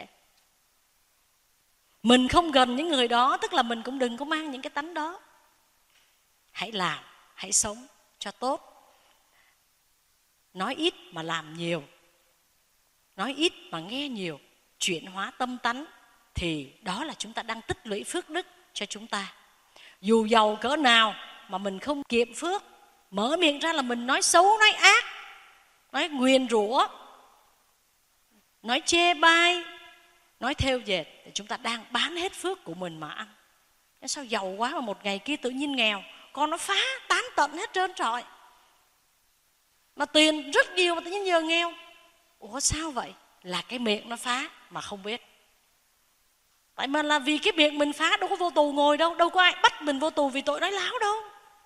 Mình không gần những người đó, tức là mình cũng đừng có mang những cái tánh đó. Hãy làm, hãy sống cho tốt. Nói ít mà làm nhiều, nói ít mà nghe nhiều, chuyển hóa tâm tánh, thì đó là chúng ta đang tích lũy phước đức cho chúng ta. Dù giàu cỡ nào mà mình không kiệm phước, mở miệng ra là mình nói xấu, nói ác, nói nguyền rủa, nói chê bai, nói thêu dệt, thì chúng ta đang bán hết phước của mình mà ăn. Sao giàu quá mà một ngày kia tự nhiên nghèo, con nó phá tán tận hết trơn trọi. Mà tiền rất nhiều mà tự nhiên giờ nghèo. Ủa sao vậy? Là cái miệng nó phá mà không biết. Tại mà là vì cái miệng mình phá, đâu có vô tù ngồi đâu. Đâu có ai bắt mình vô tù vì tội nói láo đâu.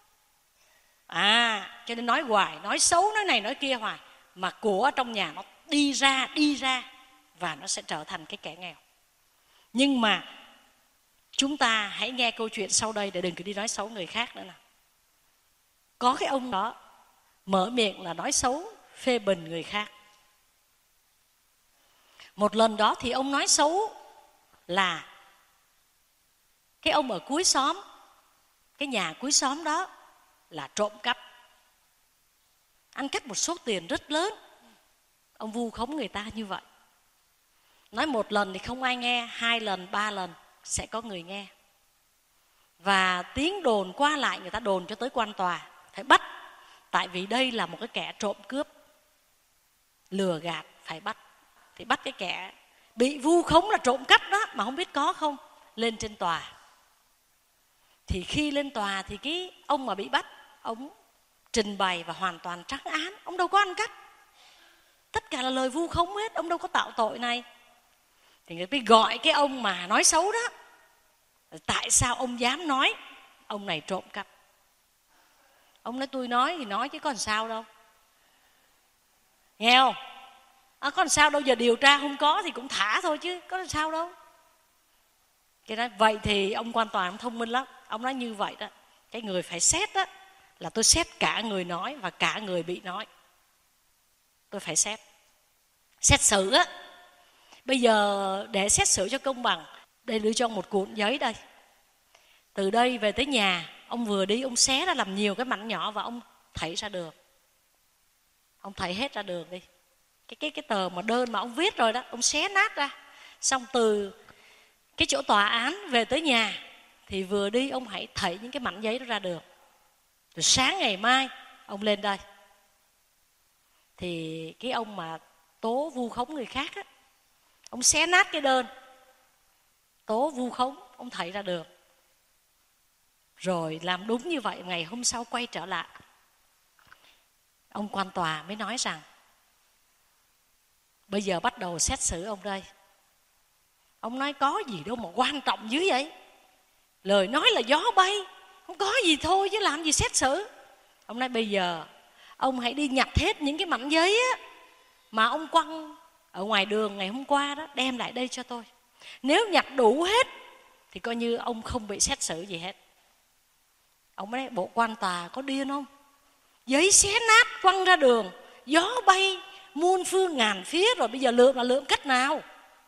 Cho nên nói hoài, nói xấu, nói này nói kia hoài. Mà của trong nhà nó đi ra và nó sẽ trở thành cái kẻ nghèo. Nhưng mà chúng ta hãy nghe câu chuyện sau đây để đừng cứ đi nói xấu người khác nữa nào. Có cái ông đó mở miệng là nói xấu, phê bình người khác. Một lần đó thì ông nói xấu là cái ông ở cuối xóm, cái nhà cuối xóm đó là trộm cắp, ăn cắp một số tiền rất lớn. Ông vu khống người ta như vậy. Nói một lần thì không ai nghe, 2 lần, 3 lần sẽ có người nghe. Và tiếng đồn qua lại, người ta đồn cho tới quan tòa, phải bắt. Tại vì đây là một cái kẻ trộm cướp, lừa gạt, phải bắt. Thì bắt cái kẻ bị vu khống là trộm cắp đó, mà không biết có không. Lên trên tòa. Thì khi lên tòa thì cái ông mà bị bắt, ông trình bày và hoàn toàn trắng án. Ông đâu có ăn cắp, tất cả là lời vu khống hết, ông đâu có tạo tội này. Thì người ta gọi cái ông mà nói xấu đó, tại sao ông dám nói ông này trộm cắp? Ông nói tôi nói thì nói chứ còn sao đâu, nghe không? Còn sao đâu, giờ điều tra không có thì cũng thả thôi chứ có sao đâu. Cái nói vậy thì ông quan tòa ông thông minh lắm. Ông nói như vậy đó, cái người phải xét đó là tôi xét cả người nói và cả người bị nói. Tôi phải xét xử á. Bây giờ để xét xử cho công bằng, đây đưa cho ông một cuộn giấy đây. Từ đây về tới nhà, ông vừa đi ông xé ra làm nhiều cái mảnh nhỏ và ông thảy ra đường. Ông thảy hết ra đường đi. Cái tờ mà đơn mà ông viết rồi đó, ông xé nát ra. Xong từ cái chỗ tòa án về tới nhà thì vừa đi ông hãy thảy những cái mảnh giấy đó ra đường. Rồi sáng ngày mai ông lên đây. Thì cái ông mà tố vu khống người khác á, ông xé nát cái đơn tố vu khống, ông thảy ra đường. Rồi làm đúng như vậy, ngày hôm sau quay trở lại, ông quan tòa mới nói rằng bây giờ bắt đầu xét xử ông đây. Ông nói có gì đâu mà quan trọng dữ vậy, lời nói là gió bay, không có gì thôi chứ làm gì xét xử. Ông nói bây giờ ông hãy đi nhặt hết những cái mảnh giấy á mà ông quăng ở ngoài đường ngày hôm qua đó, đem lại đây cho tôi. Nếu nhặt đủ hết thì coi như ông không bị xét xử gì hết. Ông nói bộ quan tòa có điên không? Giấy xé nát quăng ra đường, gió bay muôn phương ngàn phía, rồi bây giờ lượm là lượm cách nào?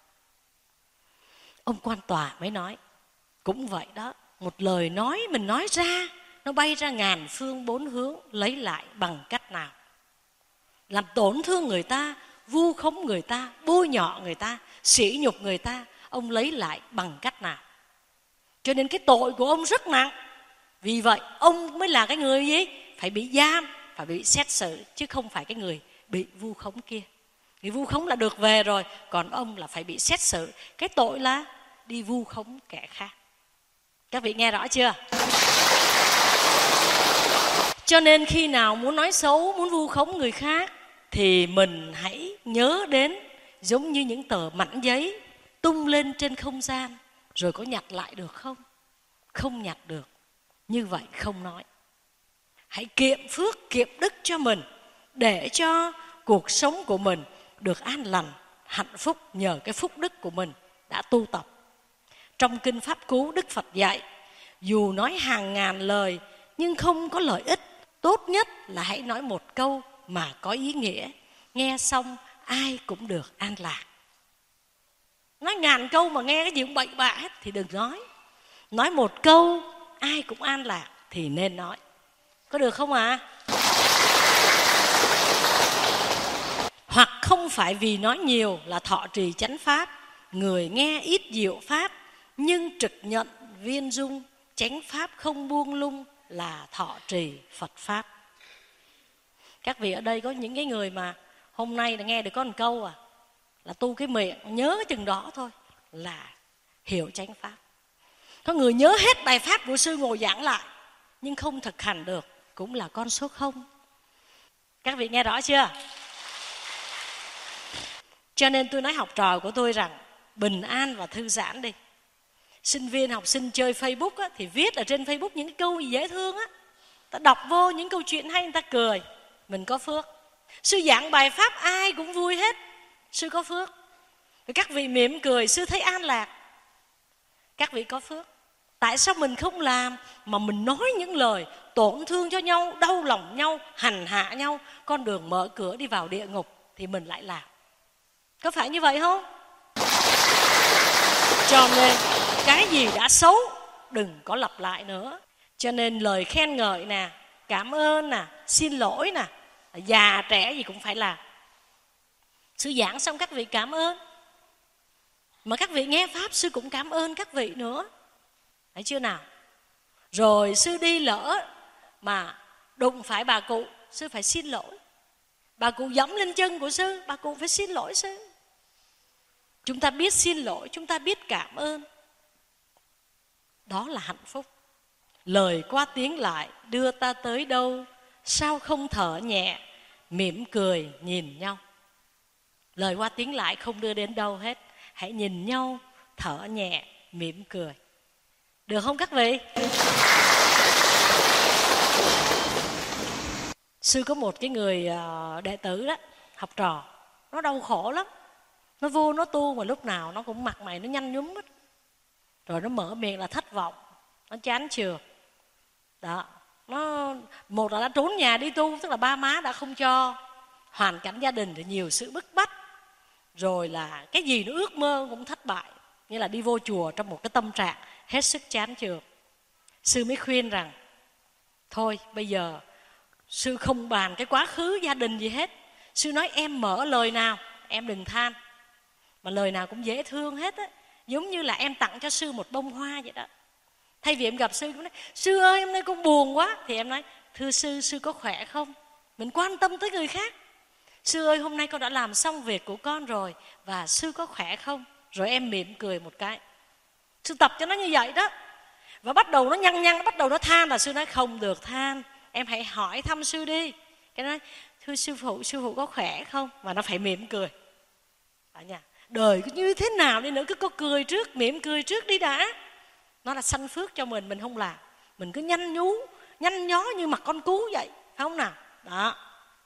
Ông quan tòa mới nói cũng vậy đó, một lời nói mình nói ra nó bay ra ngàn phương bốn hướng, lấy lại bằng cách nào? Làm tổn thương người ta, vu khống người ta, bôi nhọ người ta, sỉ nhục người ta, ông lấy lại bằng cách nào? Cho nên cái tội của ông rất nặng. Vì vậy ông mới là cái người gì? Phải bị giam, phải bị xét xử, chứ không phải cái người bị vu khống kia. Người vu khống là được về rồi, còn ông là phải bị xét xử. Cái tội là đi vu khống kẻ khác. Các vị nghe rõ chưa? Cho nên khi nào muốn nói xấu, muốn vu khống người khác thì mình hãy nhớ đến giống như những tờ mảnh giấy tung lên trên không gian, rồi có nhặt lại được không? Không nhặt được. Như vậy không nói. Hãy kiệm phước, kiệm đức cho mình, để cho cuộc sống của mình được an lành, hạnh phúc nhờ cái phúc đức của mình đã tu tập. Trong Kinh Pháp Cú, Đức Phật dạy, dù nói hàng ngàn lời nhưng không có lợi ích, tốt nhất là hãy nói một câu mà có ý nghĩa, nghe xong ai cũng được an lạc. Nói ngàn câu mà nghe cái gì cũng bậy bạ hết thì đừng nói. Nói một câu ai cũng an lạc thì nên nói. Có được không ạ? Hoặc không phải vì nói nhiều là thọ trì chánh pháp, người nghe ít diệu pháp, nhưng trực nhận viên dung, chánh pháp không buông lung là thọ trì Phật pháp. Các vị ở đây có những cái người mà hôm nay là nghe được có một câu là tu cái miệng, nhớ cái chừng đó thôi là hiểu chánh pháp. Có người nhớ hết bài pháp của sư ngồi giảng lại nhưng không thực hành được, cũng là con số 0. Các vị nghe rõ chưa? Cho nên tôi nói học trò của tôi rằng bình an và thư giãn đi. Sinh viên học sinh chơi Facebook á, thì viết ở trên Facebook những cái câu gì dễ thương á, ta đọc vô những câu chuyện hay người ta cười, mình có phước. Sư giảng bài pháp ai cũng vui hết, sư có phước. Rồi các vị mỉm cười, sư thấy an lạc, các vị có phước. Tại sao mình không làm mà mình nói những lời tổn thương cho nhau, đau lòng nhau, hành hạ nhau, con đường mở cửa đi vào địa ngục thì mình lại làm? Có phải như vậy không? Cho nên cái gì đã xấu đừng có lặp lại nữa. Cho nên lời khen ngợi nè, cảm ơn nè, xin lỗi nè, già trẻ gì cũng phải làm. Sư giảng xong các vị cảm ơn, mà các vị nghe pháp sư cũng cảm ơn các vị nữa, thấy chưa nào? Rồi sư đi lỡ mà đụng phải bà cụ, sư phải xin lỗi. Bà cụ giẫm lên chân của sư, bà cụ phải xin lỗi sư. chúng ta biết xin lỗi, chúng ta biết cảm ơn. Đó là hạnh phúc. Lời qua tiếng lại đưa ta tới đâu, sao không thở nhẹ, mỉm cười nhìn nhau. Lời qua tiếng lại không đưa đến đâu hết. Hãy nhìn nhau, thở nhẹ, mỉm cười. Được không các vị? Sư có một cái người đệ tử đó, học trò, nó đau khổ lắm. Nó vô nó tu mà lúc nào nó cũng mặt mày nó nhăn nhúm hết. Rồi nó mở miệng là thất vọng, nó chán chường. Đó, một là nó trốn nhà đi tu, tức là ba má đã không cho, hoàn cảnh gia đình thì nhiều sự bức bách, rồi là cái gì nó ước mơ cũng thất bại, như là đi vô chùa trong một cái tâm trạng hết sức chán chường. Sư mới khuyên rằng thôi bây giờ sư không bàn cái quá khứ gia đình gì hết. Sư nói em mở lời nào em đừng than, mà lời nào cũng dễ thương hết á, giống như là em tặng cho sư một bông hoa vậy đó. Thay vì em gặp sư cũng nói sư ơi hôm nay con buồn quá, thì em nói thưa sư, sư có khỏe không? Mình quan tâm tới người khác. Sư ơi hôm nay con đã làm xong việc của con rồi, và sư có khỏe không? Rồi em mỉm cười một cái. Sư tập cho nó như vậy đó. Và bắt đầu nó nhăn nhăn, nó bắt đầu nó than, là sư nói không được than, em hãy hỏi thăm sư đi. Cái nói thưa sư phụ có khỏe không? Và nó phải mỉm cười. Đó nha. Đời cứ như thế nào đi nữa, cứ có cười trước, mỉm cười trước đi đã. Nó là sanh phước cho mình không làm. Mình cứ nhăn nhó như mặt con cú vậy, phải không nào? Đó.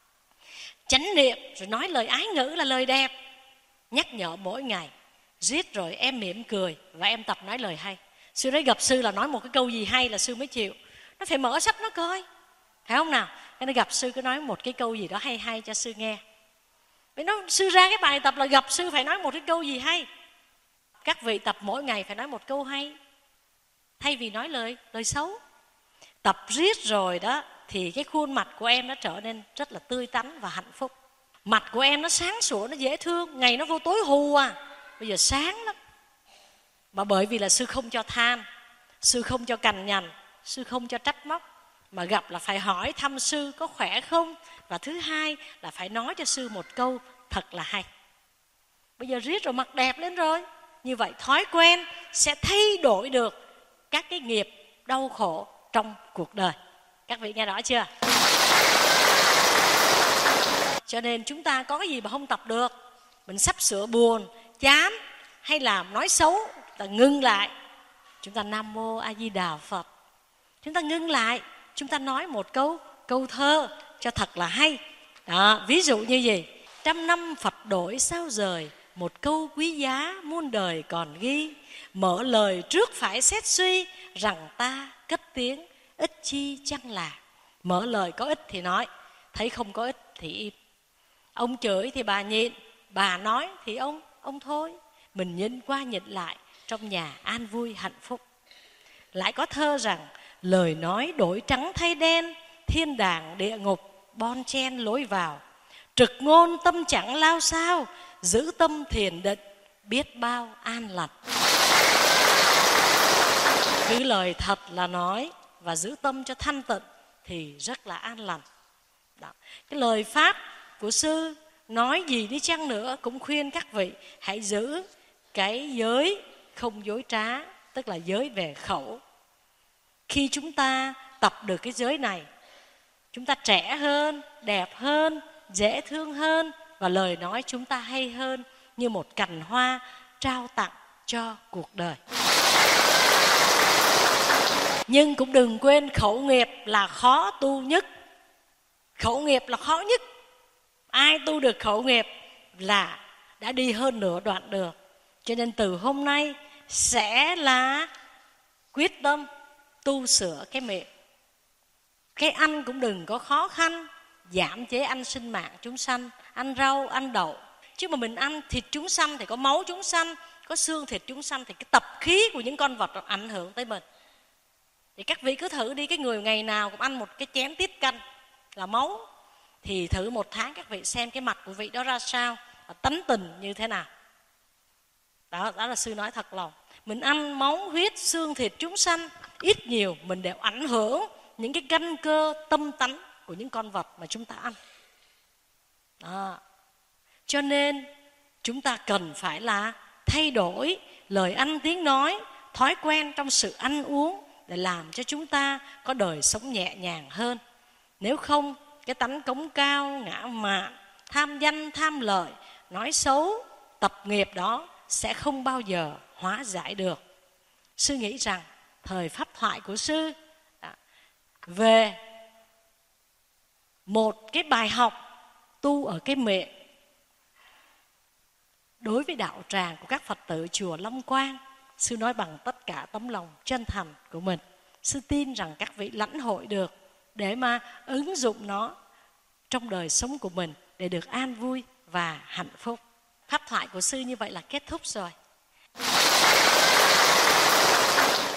Chánh niệm rồi nói lời ái ngữ là lời đẹp, nhắc nhở mỗi ngày. Giết rồi em mỉm cười và em tập nói lời hay. Sư nói gặp sư là nói một cái câu gì hay là sư mới chịu. Nó phải mở sách nó coi, phải không nào? Cái nó gặp sư cứ nói một cái câu gì đó hay hay cho sư nghe. Vì nó sư ra cái bài tập là gặp sư phải nói một cái câu gì hay. Các vị tập mỗi ngày phải nói một câu hay, thay vì nói lời xấu. Tập riết rồi đó thì cái khuôn mặt của em nó trở nên rất là tươi tắn và hạnh phúc. Mặt của em nó sáng sủa, nó dễ thương. Ngày nó vô tối hù à, bây giờ sáng lắm. Mà bởi vì là sư không cho than, sư không cho cằn nhằn, sư không cho trách móc, mà gặp là phải hỏi thăm sư có khỏe không. Và thứ hai là phải nói cho sư một câu thật là hay. Bây giờ riết rồi mặt đẹp lên rồi. Như vậy thói quen sẽ thay đổi được các cái nghiệp đau khổ trong cuộc đời. Các vị nghe rõ chưa? Cho nên chúng ta có cái gì mà không tập được, mình sắp sửa buồn, chán hay là nói xấu, ta ngưng lại. Chúng ta Nam Mô A Di Đà Phật. Chúng ta ngưng lại, chúng ta nói một câu thơ cho thật là hay. Đó, ví dụ như gì? Trăm năm Phật đổi sao rời, một câu quý giá muôn đời còn ghi. Mở lời trước phải xét suy, rằng ta cất tiếng ít chi chăng là. Mở lời có ích thì nói, thấy không có ích thì im. Ông chửi thì bà nhịn, bà nói thì ông thôi. Mình nhịn qua nhịn lại, trong nhà an vui hạnh phúc. Lại có thơ rằng lời nói đổi trắng thay đen, thiên đàng địa ngục bon chen lối vào. Trực ngôn tâm chẳng lao sao, giữ tâm thiền định biết bao an lành. Cứ lời thật là nói và giữ tâm cho thanh tịnh thì rất là an lành. Đó. Cái lời pháp của sư nói gì đi chăng nữa cũng khuyên các vị hãy giữ cái giới không dối trá, tức là giới về khẩu. Khi chúng ta tập được cái giới này, chúng ta trẻ hơn, đẹp hơn, dễ thương hơn, và lời nói chúng ta hay hơn, như một cành hoa trao tặng cho cuộc đời. Nhưng cũng đừng quên khẩu nghiệp là khó tu nhất. Khẩu nghiệp là khó nhất. Ai tu được khẩu nghiệp là đã đi hơn nửa đoạn đường. Cho nên từ hôm nay sẽ là quyết tâm tu sửa cái miệng. Cái ăn cũng đừng có khó khăn, giảm chế ăn sinh mạng chúng sanh, ăn rau, ăn đậu. Chứ mà mình ăn thịt chúng sanh thì có máu chúng sanh, có xương thịt chúng sanh, thì cái tập khí của những con vật ảnh hưởng tới mình. Thì các vị cứ thử đi, cái người ngày nào cũng ăn một cái chén tiết canh là máu, thì thử một tháng các vị xem cái mặt của vị đó ra sao, và tánh tình như thế nào. Đó là sư nói thật lòng. Mình ăn máu, huyết, xương thịt chúng sanh, ít nhiều mình đều ảnh hưởng những cái căn cơ tâm tánh của những con vật mà chúng ta ăn. Đó. Cho nên chúng ta cần phải là thay đổi lời ăn tiếng nói, thói quen trong sự ăn uống để làm cho chúng ta có đời sống nhẹ nhàng hơn. Nếu không, cái tánh cống cao, ngã mạn, tham danh, tham lợi, nói xấu, tập nghiệp đó sẽ không bao giờ hóa giải được. Sư nghĩ rằng thời pháp thoại của sư về một cái bài học tu ở cái miệng đối với đạo tràng của các Phật tử chùa Long Quang, sư nói bằng tất cả tấm lòng chân thành của mình. Sư tin rằng các vị lãnh hội được để mà ứng dụng nó trong đời sống của mình để được an vui và hạnh phúc. Pháp thoại của sư như vậy là kết thúc rồi.